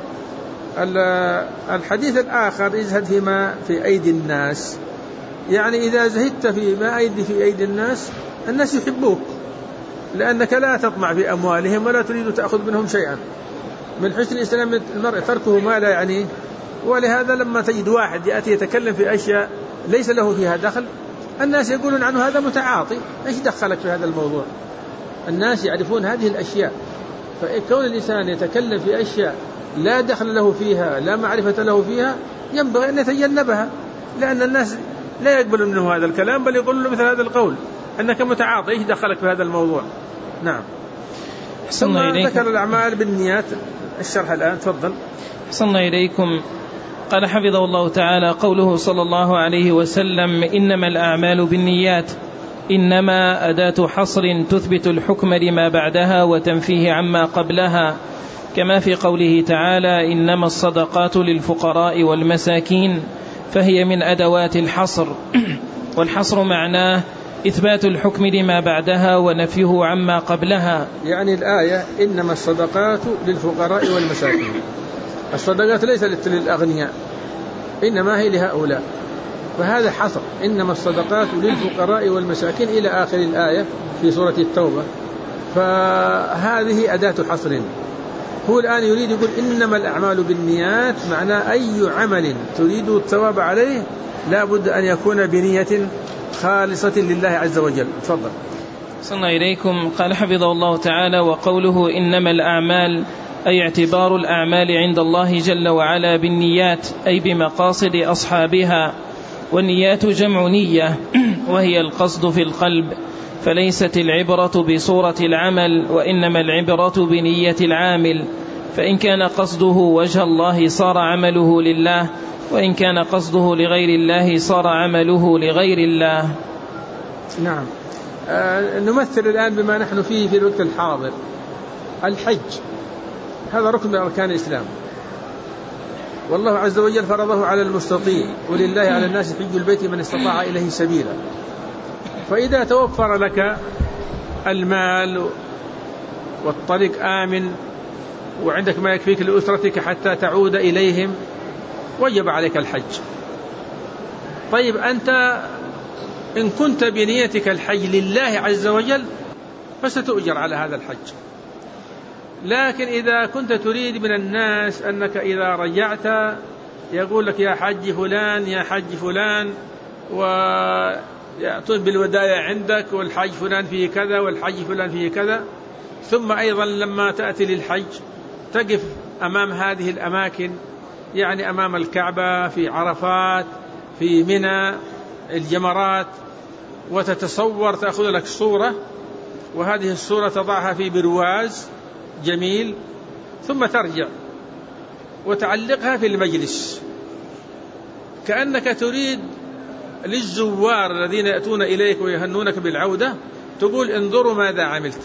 الحديث الآخر: ازهد فيما في أيدي الناس، يعني إذا زهدت فيما أيدي في أيدي الناس الناس يحبوك، لأنك لا تطمع في أموالهم ولا تريد تأخذ منهم شيئا. من حسن الإسلام المرء تركه ما لا يعنيه. ولهذا لما تجد واحد يأتي يتكلم في أشياء ليس له فيها دخل، الناس يقولون عنه هذا متعاطي، إيش دخلك في هذا الموضوع؟ الناس يعرفون هذه الأشياء، فكون الإنسان يتكلم في أشياء لا دخل له فيها، لا معرفة له فيها، ينبغي أن يتجنبها، لأن الناس لا يقبلون منه هذا الكلام، بل يقولون له مثل هذا القول: أنك متعاطي، إيش دخلك في هذا الموضوع؟ نعم. ثم ذكر الأعمال بالنيات. الشرح الآن، تفضل. صلى إليكم. قال حفظه الله تعالى: قوله صلى الله عليه وسلم: إنما الأعمال بالنيات، إنما أداة حصر تثبت الحكم لما بعدها وتنفيه عما قبلها، كما في قوله تعالى: إنما الصدقات للفقراء والمساكين، فهي من أدوات الحصر. والحصر معناه إثبات الحكم لما بعدها ونفيه عما قبلها. يعني الآية: إنما الصدقات للفقراء والمساكين، الصدقات ليست للأغنياء، إنما هي لهؤلاء، فهذا حصر: إنما الصدقات للفقراء والمساكين إلى آخر الآية في سورة التوبة. فهذه أداة حصر. هو الآن يريد يقول: إنما الأعمال بالنيات، معناه أي عمل تريد الثواب عليه لا بد أن يكون بنية خالصة لله عز وجل. تفضل. صلى إليكم. قال حفظه الله تعالى: وقوله إنما الأعمال أي اعتبار الأعمال عند الله جل وعلا بالنيات، أي بمقاصد أصحابها. والنيات جمع نية، وهي القصد في القلب، فليست العبرة بصورة العمل، وإنما العبرة بنية العامل، فإن كان قصده وجه الله صار عمله لله، وإن كان قصده لغير الله صار عمله لغير الله. نعم. آه نمثل الآن بما نحن فيه في الوقت الحاضر. الحج هذا ركن من أركان الإسلام، والله عز وجل فرضه على المستطيع: ولله على الناس حج البيت من استطاع إليه سبيلا. فإذا توفر لك المال والطريق آمن وعندك ما يكفيك لأسرتك حتى تعود إليهم، وجب عليك الحج. طيب أنت إن كنت بنيتك الحج لله عز وجل فستؤجر على هذا الحج. لكن إذا كنت تريد من الناس أنك إذا رجعت يقول لك: يا حج فلان، يا حج فلان، ويعطون بالودايع عندك، والحج فلان فيه كذا، والحج فلان فيه كذا، ثم أيضا لما تأتي للحج تقف أمام هذه الأماكن، يعني أمام الكعبة، في عرفات، في منى، الجمرات، وتتصور، تأخذ لك صورة، وهذه الصورة تضعها في برواز جميل، ثم ترجع وتعلقها في المجلس، كأنك تريد للزوار الذين يأتون إليك ويهنونك بالعودة تقول: انظروا ماذا عملت.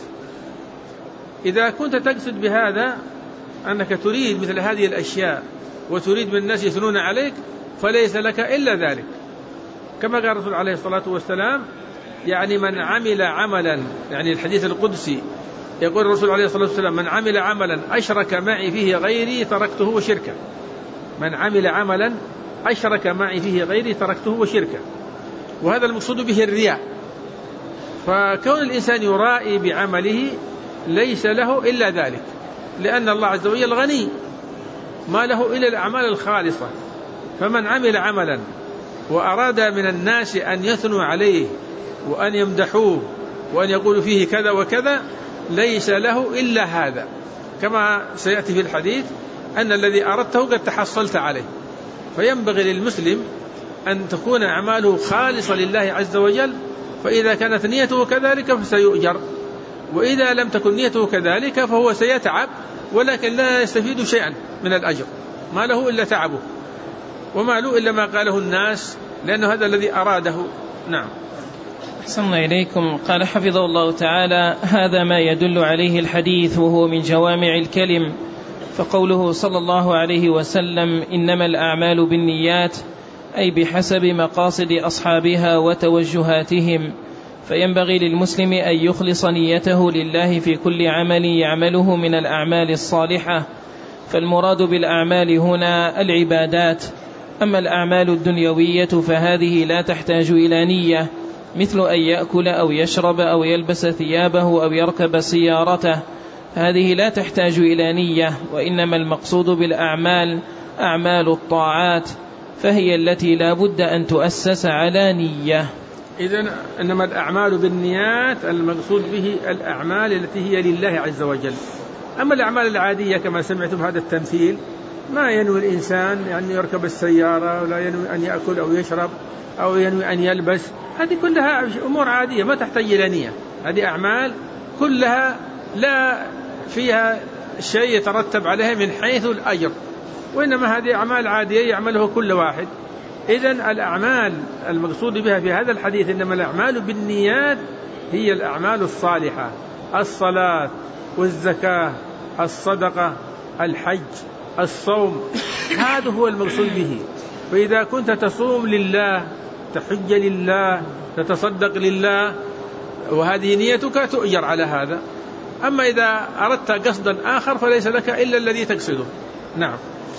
إذا كنت تقصد بهذا أنك تريد مثل هذه الأشياء وتريد من الناس يثنون عليك، فليس لك إلا ذلك، كما قال الرسول عليه الصلاة والسلام: يعني من عمل عملا، يعني الحديث القدسي يقول الرسول عليه الصلاة والسلام: من عمل عملا أشرك معي فيه غيري تركته وشركه. من عمل عملا أشرك معي فيه غيري تركته وشركه. وهذا المقصود به الرياء. فكون الإنسان يرائي بعمله ليس له إلا ذلك، لأن الله عز وجل غني، ما له إلا الأعمال الخالصة. فمن عمل عملا وأراد من الناس أن يثنوا عليه وأن يمدحوه وأن يقولوا فيه كذا وكذا ليس له إلا هذا، كما سيأتي في الحديث أن الذي أردته قد تحصلت عليه. فينبغي للمسلم أن تكون أعماله خالصة لله عز وجل، فإذا كانت نيته كذلك فسيؤجر، وإذا لم تكن نيته كذلك فهو سيتعب ولكن لا يستفيد شيئا من الأجر، ما له إلا تعبه وما له إلا ما قاله الناس، لأنه هذا الذي أراده. نعم. أحسن إليكم. قال حفظه الله تعالى: هذا ما يدل عليه الحديث وهو من جوامع الكلم. فقوله صلى الله عليه وسلم: إنما الأعمال بالنيات، أي بحسب مقاصد أصحابها وتوجهاتهم، فينبغي للمسلم أن يخلص نيته لله في كل عمل يعمله من الأعمال الصالحة. فالمراد بالأعمال هنا العبادات. أما الأعمال الدنيوية فهذه لا تحتاج إلى نية، مثل أن يأكل أو يشرب أو يلبس ثيابه أو يركب سيارته، هذه لا تحتاج إلى نية، وإنما المقصود بالأعمال أعمال الطاعات، فهي التي لا بد أن تؤسس على نية. إذن إنما الأعمال بالنيات المقصود به الأعمال التي هي لله عز وجل. أما الأعمال العادية كما سمعتم هذا التمثيل، ما ينوي الإنسان يعني يركب السيارة، ولا ينوي أن يأكل أو يشرب أو ينوي أن يلبس، هذه كلها أمور عادية ما تحتاج إلى نية. هذه أعمال كلها لا فيها شيء يترتب عليها من حيث الأجر، وإنما هذه أعمال عادية يعمله كل واحد. إذن الأعمال المقصود بها في هذا الحديث إنما الأعمال بالنيات هي الأعمال الصالحة، الصلاة والزكاة، الصدقة، الحج، الصوم، هذا هو المقصود به. فإذا كنت تصوم لله، تحج لله، تتصدق لله، وهذه نيتك تؤجر على هذا. أما إذا أردت قصدا آخر فليس لك إلا الذي تقصده. نعم.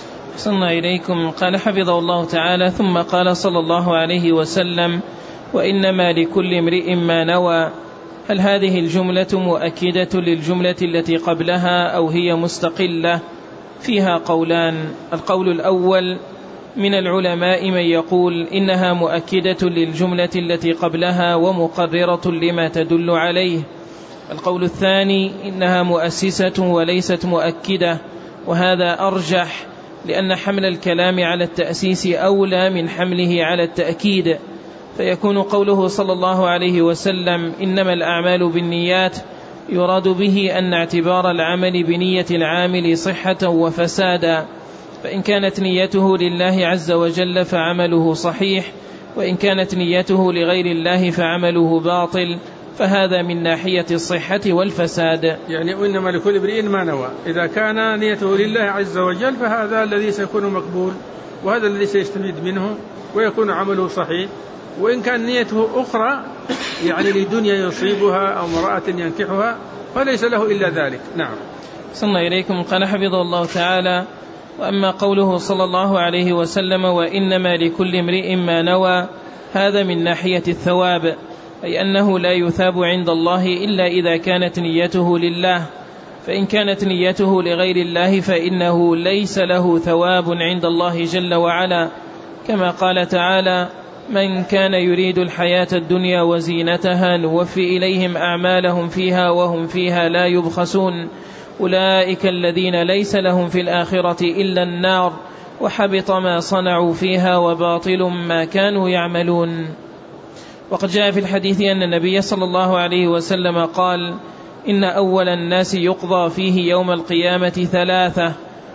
صلى إليكم. قال حفظه الله تعالى: ثم قال صلى الله عليه وسلم: وإنما لكل امرئ ما نوى. هل هذه الجملة مؤكدة للجملة التي قبلها أو هي مستقلة؟ فيها قولان. القول الأول من العلماء من يقول إنها مؤكدة للجملة التي قبلها ومقررة لما تدل عليه. القول الثاني إنها مؤسسة وليست مؤكدة، وهذا أرجح، لأن حمل الكلام على التأسيس أولى من حمله على التأكيد، فيكون قوله صلى الله عليه وسلم إنما الأعمال بالنيات يراد به أن اعتبار العمل بنية العامل صحة وفسادا، فإن كانت نيته لله عز وجل فعمله صحيح، وإن كانت نيته لغير الله فعمله باطل، فهذا من ناحية الصحة والفساد. يعني وإنما لكل امرئ ما نوى، إذا كان نيته لله عز وجل فهذا الذي سيكون مقبول، وهذا الذي سيستفيد منه ويكون عمله صحيح. وإن كان نيته أخرى يعني لدنيا يصيبها أو امرأة ينكحها فليس له إلا ذلك. نعم. صلى إليكم. قال حفظه الله تعالى: وأما قوله صلى الله عليه وسلم وإنما لكل امرئ ما نوى، هذا من ناحية الثواب، أي أنه لا يثاب عند الله إلا إذا كانت نيته لله، فإن كانت نيته لغير الله فإنه ليس له ثواب عند الله جل وعلا، كما قال تعالى: من كان يريد الحياة الدنيا وزينتها نوفي إليهم أعمالهم فيها وهم فيها لا يبخسون، أولئك الذين ليس لهم في الآخرة إلا النار، وحبط ما صنعوا فيها وباطل ما كانوا يعملون. وقد جاء في الحديث أن النبي صلى الله عليه وسلم قال: إن أول الناس يقضى فيه يوم القيامة ثلاثة: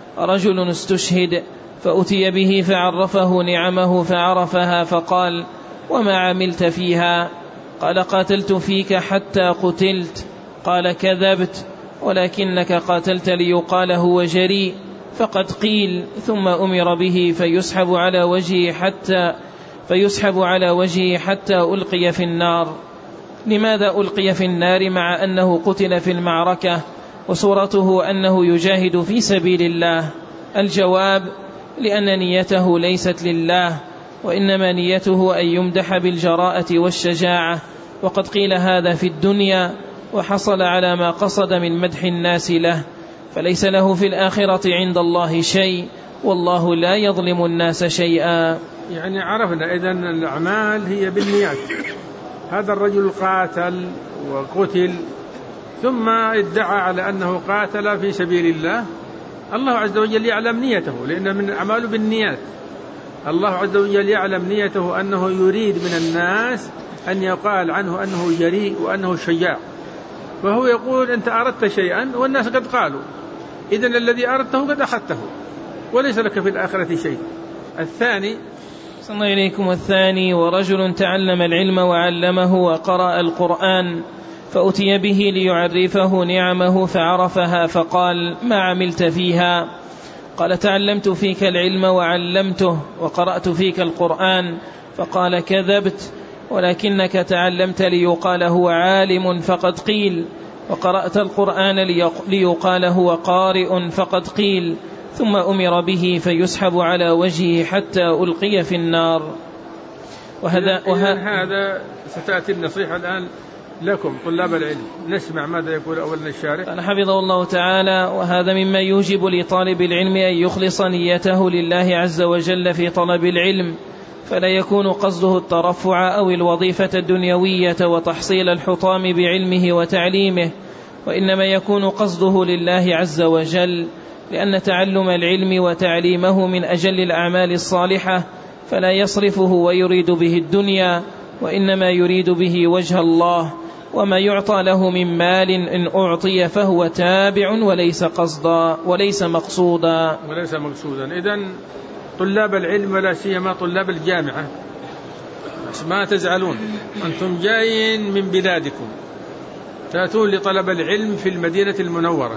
رجل استشهد فأتي به فعرفه نعمه فعرفها فقال: وما عملت فيها؟ قال: قاتلت فيك حتى قتلت. قال: كذبت، ولكنك قاتلت ليقال هو جريء، فقد قيل. ثم أمر به فيسحب على وجهه حتى فيسحب على وجهه حتى ألقي في النار. لماذا ألقي في النار مع أنه قتل في المعركة وصورته أنه يجاهد في سبيل الله؟ الجواب: لأن نيته ليست لله، وإنما نيته أن يمدح بالجراءة والشجاعة، وقد قيل هذا في الدنيا، وحصل على ما قصد من مدح الناس له، فليس له في الآخرة عند الله شيء، والله لا يظلم الناس شيئا. يعني عرفنا إذن الأعمال هي بالنيات، هذا الرجل قاتل وقتل ثم ادعى على أنه قاتل في سبيل الله، الله عز وجل يعلم نيته، لأن من أعماله بالنيات. الله عز وجل يعلم نيته أنه يريد من الناس أن يقال عنه أنه جريء وأنه شجاع، فهو يقول أنت أردت شيئا والناس قد قالوا، إذن الذي أردته قد أخذته وليس لك في الآخرة شيء. الثاني صلى الله إليكم الثاني ورجل تعلم العلم وعلمه وقرأ القرآن فأتي به ليعرفه نعمه فعرفها فقال ما عملت فيها؟ قال تعلمت فيك العلم وعلمته وقرأت فيك القرآن. فقال كذبت، ولكنك تعلمت ليقال هو عالم فقد قيل، وقرأت القرآن ليقال هو قارئ فقد قيل، ثم أمر به فيسحب على وجهه حتى ألقي في النار. وهذا, وهذا ستأتي النصيحة الآن لكم طلاب العلم، نسمع ماذا يقول أولا الشارح. قال حفظه الله تعالى: وهذا مما يوجب لطالب العلم أن يخلص نيته لله عز وجل في طلب العلم، فلا يكون قصده الترفع أو الوظيفة الدنيوية وتحصيل الحطام بعلمه وتعليمه، وإنما يكون قصده لله عز وجل، لأن تعلم العلم وتعليمه من أجل الأعمال الصالحة، فلا يصرفه ويريد به الدنيا، وإنما يريد به وجه الله. وما يعطى له من مال إن أعطي فهو تابع وليس قصدا وليس مقصودا وليس مقصودا. إذن طلاب العلم ولا سيما طلاب الجامعة ما تزعلون، أنتم جايين من بلادكم تأتون لطلب العلم في المدينة المنورة،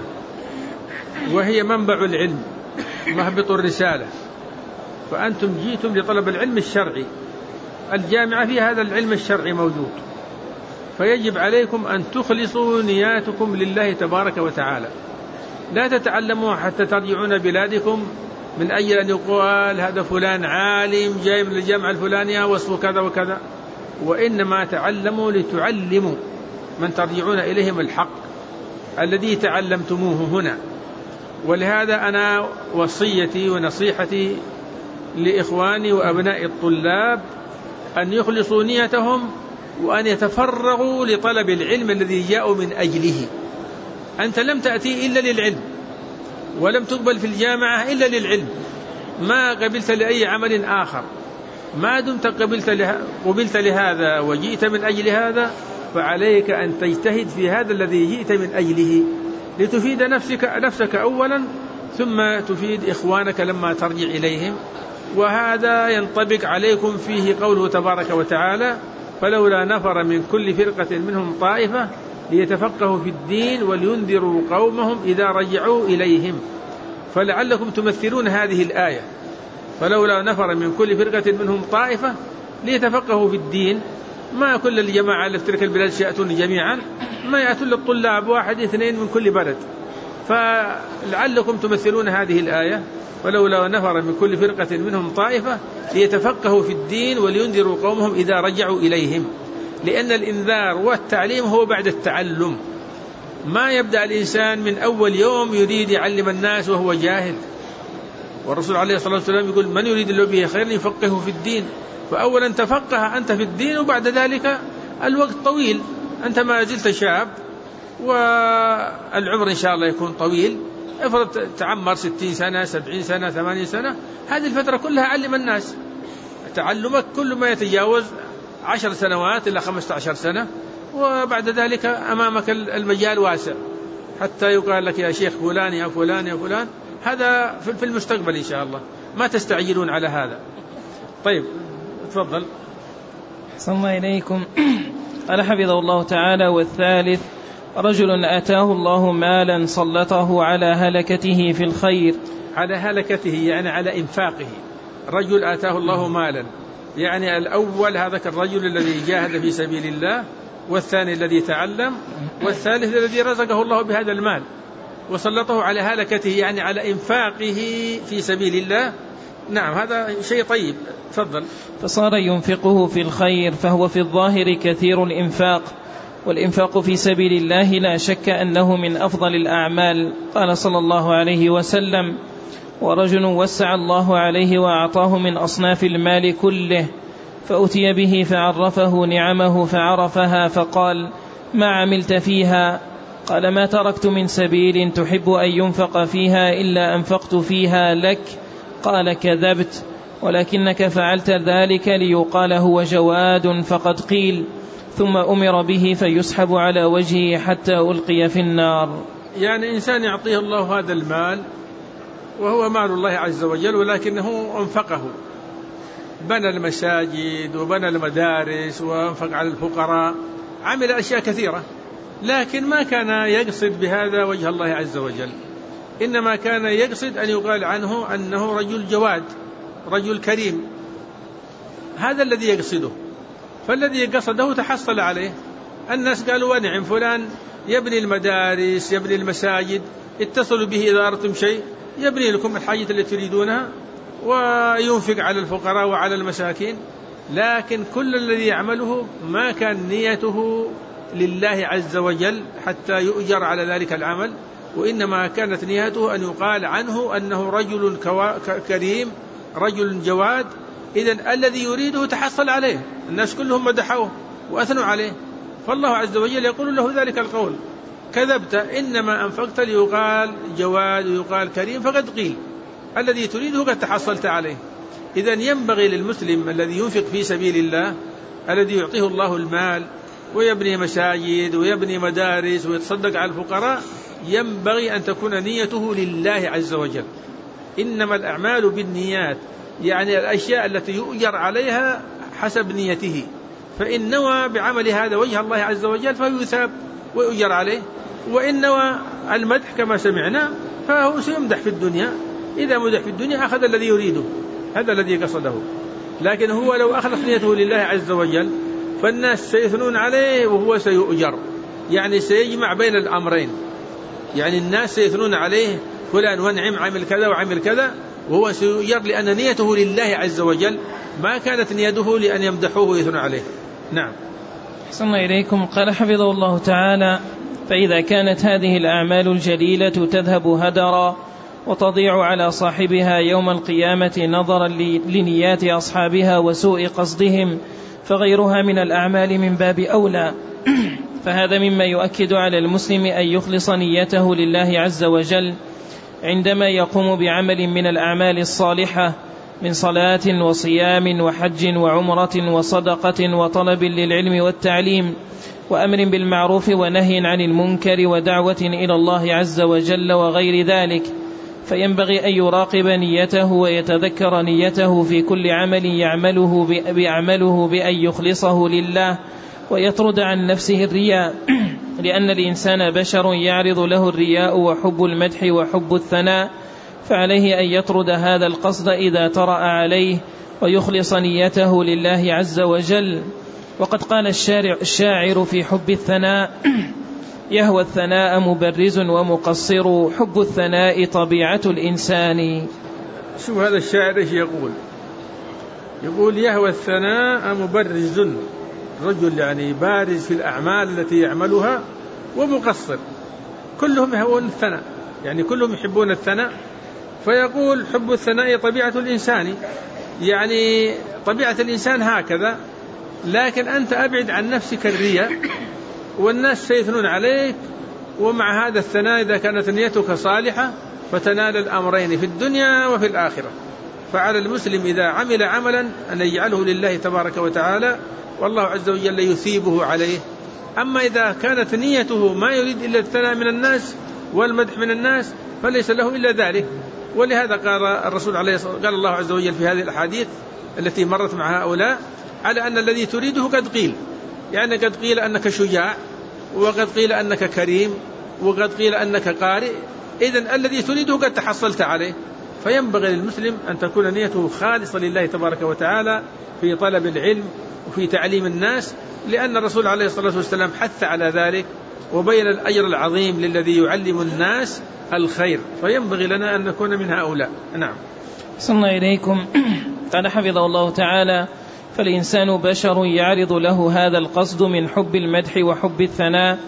وهي منبع العلم مهبط الرسالة، فأنتم جيتم لطلب العلم الشرعي، الجامعة في هذا العلم الشرعي موجود، فيجب عليكم أن تخلصوا نياتكم لله تبارك وتعالى. لا تتعلموا حتى ترجعون بلادكم من أجل أن يقال هذا فلان عالم جاي من الجامعة الفلانية وصفه كذا وكذا، وإنما تعلموا لتعلموا من ترجعون إليهم الحق الذي تعلمتموه هنا. ولهذا أنا وصيتي ونصيحتي لإخواني وأبناء الطلاب أن يخلصوا نيتهم وأن يتفرغوا لطلب العلم الذي جاءوا من أجله. أنت لم تأتي إلا للعلم، ولم تقبل في الجامعة إلا للعلم، ما قبلت لأي عمل آخر. ما دمت قبلت, له... قبلت لهذا وجئت من أجل هذا، فعليك أن تجتهد في هذا الذي جئت من أجله لتفيد نفسك, نفسك أولا، ثم تفيد إخوانك لما ترجع إليهم. وهذا ينطبق عليكم فيه قوله تبارك وتعالى: فلولا نفر من كل فرقة منهم طائفة ليتفقهوا في الدين ولينذروا قومهم إذا رجعوا إليهم. فلعلكم تمثلون هذه الآية، فلولا نفر من كل فرقة منهم طائفة ليتفقهوا في الدين. ما كل الجماعة اللي في تلك البلاد سيأتون جميعا، ما يأتون للطلاب واحد اثنين من كل بلد، فلعلكم تمثلون هذه الآية: ولولا نفر من كل فرقة منهم طائفة ليتفقهوا في الدين ولينذروا قومهم إذا رجعوا إليهم. لأن الإنذار والتعليم هو بعد التعلم، ما يبدأ الإنسان من أول يوم يريد يعلم الناس وهو جاهل. والرسول عليه الصلاة والسلام يقول: من يريد الله به خير يفقهه في الدين. فأولا تفقه أنت في الدين، وبعد ذلك الوقت طويل، أنت ما زلت شاب والعمر إن شاء الله يكون طويل، افرض تعمر ستين سنة سبعين سنة ثمانين سنة، هذه الفترة كلها علم الناس. تعلمك كل ما يتجاوز عشر سنوات إلى خمسة عشر سنة، وبعد ذلك أمامك المجال واسع حتى يقال لك يا شيخ فلان يا فلان يا فلان. هذا في المستقبل إن شاء الله، ما تستعجلون على هذا. طيب تفضل. صلى الله إليكم. قال حفظه الله تعالى: والثالث رجل أتاه الله مالا سلطه على هلكته في الخير. على هلكته يعني على إنفاقه. رجل أتاه الله مالا، يعني الأول هذا الرجل الذي جاهد في سبيل الله، والثاني الذي تعلم، والثالث الذي رزقه الله بهذا المال وسلطه على هلكته يعني على إنفاقه في سبيل الله. نعم هذا شيء طيب. تفضل. فصار ينفقه في الخير، فهو في الظاهر كثير الإنفاق، والإنفاق في سبيل الله لا شك أنه من أفضل الأعمال. قال صلى الله عليه وسلم: ورجل وسع الله عليه وأعطاه من أصناف المال كله، فأتي به فعرفه نعمه فعرفها فقال: ما عملت فيها؟ قال: ما تركت من سبيل تحب أن ينفق فيها إلا أنفقت فيها لك. قال: كذبت، ولكنك فعلت ذلك ليقال هو جواد فقد قيل. ثم أمر به فيسحب على وجهه حتى ألقي في النار. يعني إنسان يعطيه الله هذا المال وهو مال الله عز وجل، ولكنه أنفقه، بنى المساجد وبنى المدارس وأنفق على الفقراء، عمل أشياء كثيرة، لكن ما كان يقصد بهذا وجه الله عز وجل، إنما كان يقصد أن يقال عنه أنه رجل جواد، رجل كريم، هذا الذي يقصده. فالذي قصده تحصل عليه. الناس قالوا: ونعم، فلان يبني المدارس، يبني المساجد، اتصلوا به إذا أردتم شيء يبني لكم الحاجة التي تريدونها وينفق على الفقراء وعلى المساكين. لكن كل الذي يعمله ما كان نيته لله عز وجل حتى يؤجر على ذلك العمل، وإنما كانت نيته أن يقال عنه أنه رجل كريم، رجل جواد. إذن الذي يريده تحصل عليه، الناس كلهم مدحوه وأثنوا عليه، فالله عز وجل يقول له ذلك القول: كذبت، إنما أنفقت ليقال جواد ويقال كريم فقد قيل، الذي تريده قد تحصلت عليه. إذن ينبغي للمسلم الذي ينفق في سبيل الله، الذي يعطيه الله المال ويبني مساجد ويبني مدارس ويتصدق على الفقراء، ينبغي أن تكون نيته لله عز وجل. إنما الأعمال بالنيات، يعني الأشياء التي يؤجر عليها حسب نيته، فإن نوى بعمل هذا وجه الله عز وجل فهو يثاب ويؤجر عليه، وإن نوى المدح كما سمعنا فهو سيمدح في الدنيا، إذا مدح في الدنيا أخذ الذي يريده، هذا الذي قصده. لكن هو لو أخلص نيته لله عز وجل فالناس سيثنون عليه وهو سيؤجر، يعني سيجمع بين الأمرين، يعني الناس سيثنون عليه: فلان ونعم عمل كذا وعمل كذا، وهو سيؤجر لأن نيته لله عز وجل، ما كانت نيته لأن يمدحوه ويثنوا عليه. نعم. أحسن إليكم. قال حفظه الله تعالى: فإذا كانت هذه الأعمال الجليلة تذهب هدرا وتضيع على صاحبها يوم القيامة نظرا لنيات أصحابها وسوء قصدهم، فغيرها من الأعمال من باب أولى. فهذا مما يؤكد على المسلم أن يخلص نيته لله عز وجل عندما يقوم بعمل من الأعمال الصالحة من صلاة وصيام وحج وعمرة وصدقة وطلب للعلم والتعليم وأمر بالمعروف ونهي عن المنكر ودعوة إلى الله عز وجل وغير ذلك. فينبغي أن يراقب نيته ويتذكر نيته في كل عمل يعمله بيعمله بأن يخلصه لله ويطرد عن نفسه الرياء، لأن الإنسان بشر يعرض له الرياء وحب المدح وحب الثناء، فعليه أن يطرد هذا القصد إذا طرأ عليه ويخلص نيته لله عز وجل. وقد قال الشارع الشاعر في حب الثناء: يهوى الثناء مبرز ومقصر، حب الثناء طبيعة الإنسان. شو هذا الشاعر ايش يقول؟ يقول: يهوى الثناء مبرز، رجل يعني بارز في الأعمال التي يعملها، ومقصر، كلهم يهوون الثناء، يعني كلهم يحبون الثناء. فيقول: حب الثناء طبيعة الإنسان، يعني طبيعة الإنسان هكذا، لكن أنت أبعد عن نفسك الرياء والناس سيثنون عليك. ومع هذا الثناء إذا كانت نيتك صالحة فتنال الأمرين في الدنيا وفي الآخرة. فعلى المسلم إذا عمل عملا أن يجعله لله تبارك وتعالى، والله عز وجل يثيبه عليه. أما إذا كانت نيته ما يريد إلا الثناء من الناس والمدح من الناس فليس له إلا ذلك. ولهذا قال الرسول عليه الصلاة والسلام، قال الله عز وجل في هذه الأحاديث التي مرت مع هؤلاء على أن الذي تريده قد قيل، يعني قد قيل أنك شجاع، وقد قيل أنك كريم، وقد قيل أنك قارئ، إذن الذي تريده قد تحصلت عليه. فينبغي للمسلم أن تكون نيته خالصة لله تبارك وتعالى في طلب العلم وفي تعليم الناس، لأن الرسول عليه الصلاة والسلام حث على ذلك وبين الأجر العظيم للذي يعلم الناس الخير، فينبغي لنا أن نكون من هؤلاء. نعم. صلى إليكم. قال حفظه الله تعالى: فالإنسان بشر يعرض له هذا القصد من حب المدح وحب الثناء،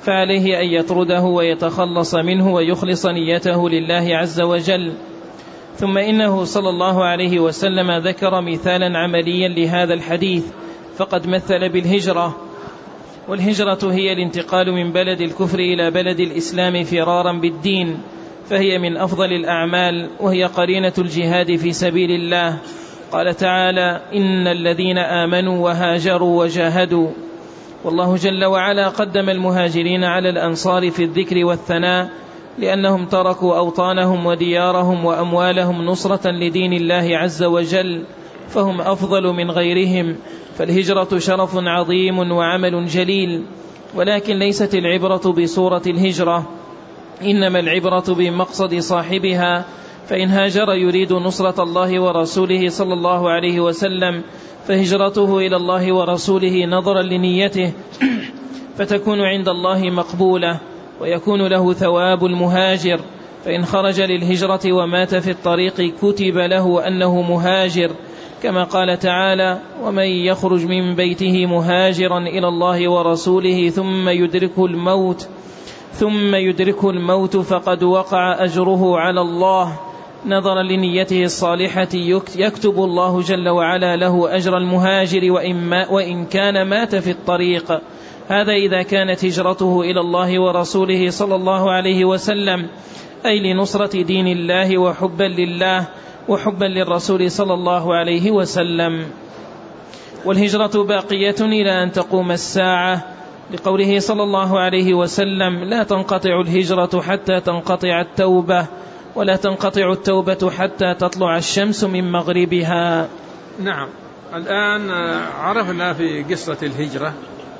فعليه أن يطرده ويتخلص منه ويخلص نيته لله عز وجل. ثم إنه صلى الله عليه وسلم ذكر مثالا عمليا لهذا الحديث فقد مثل بالهجرة، والهجرة هي الانتقال من بلد الكفر إلى بلد الإسلام فرارا بالدين، فهي من أفضل الأعمال، وهي قرينة الجهاد في سبيل الله. قال تعالى: إن الذين آمنوا وهاجروا وجاهدوا. والله جل وعلا قدم المهاجرين على الأنصار في الذكر والثناء، لأنهم تركوا أوطانهم وديارهم وأموالهم نصرة لدين الله عز وجل، فهم أفضل من غيرهم. فالهجرة شرف عظيم وعمل جليل، ولكن ليست العبرة بصورة الهجرة، إنما العبرة بمقصد صاحبها. فإن هاجر يريد نصرة الله ورسوله صلى الله عليه وسلم فهجرته إلى الله ورسوله نظرا لنيته فتكون عند الله مقبولة، ويكون له ثواب المهاجر. فإن خرج للهجرة ومات في الطريق كتب له أنه مهاجر، كما قال تعالى: ومن يخرج من بيته مهاجرا إلى الله ورسوله ثم يدركه الموت ثم يدركه الموت فقد وقع أجره على الله، نظرا لنيته الصالحة يكتب الله جل وعلا له أجر المهاجر وإن كان مات في الطريق. هذا إذا كانت هجرته إلى الله ورسوله صلى الله عليه وسلم، أي لنصرة دين الله وحبا لله وحبا للرسول صلى الله عليه وسلم. والهجرة باقية إلى أن تقوم الساعة، لقوله صلى الله عليه وسلم: لا تنقطع الهجرة حتى تنقطع التوبة، ولا تنقطع التوبة حتى تطلع الشمس من مغربها. نعم، الآن عرفنا في قصة الهجرة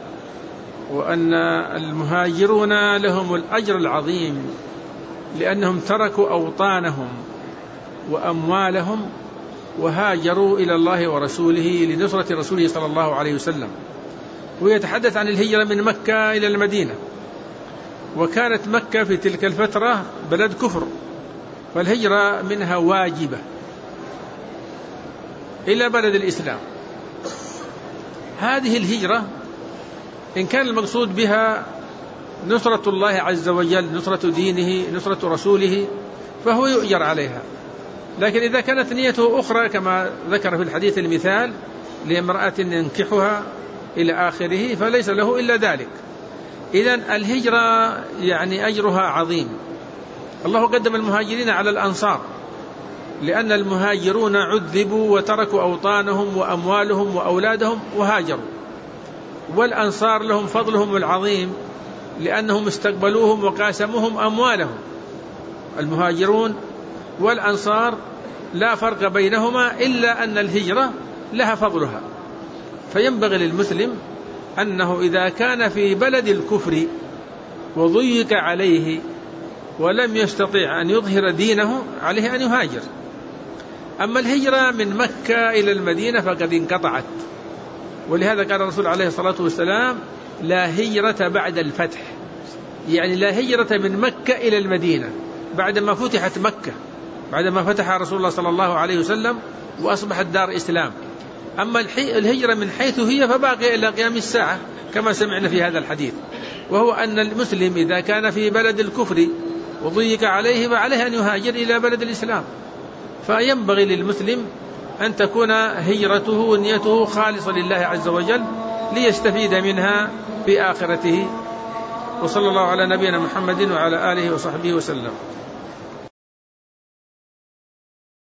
وأن المهاجرون لهم الأجر العظيم، لأنهم تركوا أوطانهم وأموالهم وهاجروا إلى الله ورسوله لنصرة رسوله صلى الله عليه وسلم. ويتحدث عن الهجرة من مكة إلى المدينة، وكانت مكة في تلك الفترة بلد كفر، فالهجرة منها واجبة إلى بلد الإسلام. هذه الهجرة إن كان المقصود بها نصرة الله عز وجل، نصرة دينه، نصرة رسوله، فهو يؤجر عليها. لكن إذا كانت نيته أخرى كما ذكر في الحديث المثال لامرأة ينكحها إلى آخره، فليس له إلا ذلك. إذن الهجرة يعني أجرها عظيم. الله قدم المهاجرين على الأنصار، لأن المهاجرون عذبوا وتركوا أوطانهم وأموالهم وأولادهم وهاجروا، والأنصار لهم فضلهم العظيم لأنهم استقبلوهم وقاسموهم أموالهم. المهاجرون والأنصار لا فرق بينهما إلا أن الهجرة لها فضلها. فينبغي للمسلم أنه إذا كان في بلد الكفر وضيق عليه ولم يستطيع أن يظهر دينه عليه أن يهاجر. أما الهجرة من مكة إلى المدينة فقد انقطعت، ولهذا قال الرسول عليه الصلاة والسلام: لا هجرة بعد الفتح، يعني لا هجرة من مكة إلى المدينة بعدما فتحت مكة، بعدما فتح رسول الله صلى الله عليه وسلم وأصبحت دار إسلام. أما الهجرة من حيث هي فباقي إلى قيام الساعة كما سمعنا في هذا الحديث، وهو أن المسلم إذا كان في بلد الكفر وضيق عليه فعليه أن يهاجر إلى بلد الإسلام. فينبغي للمسلم أن تكون هجرته ونيته خالصة لله عز وجل ليستفيد منها في آخرته. وصلى الله على نبينا محمد وعلى آله وصحبه وسلم.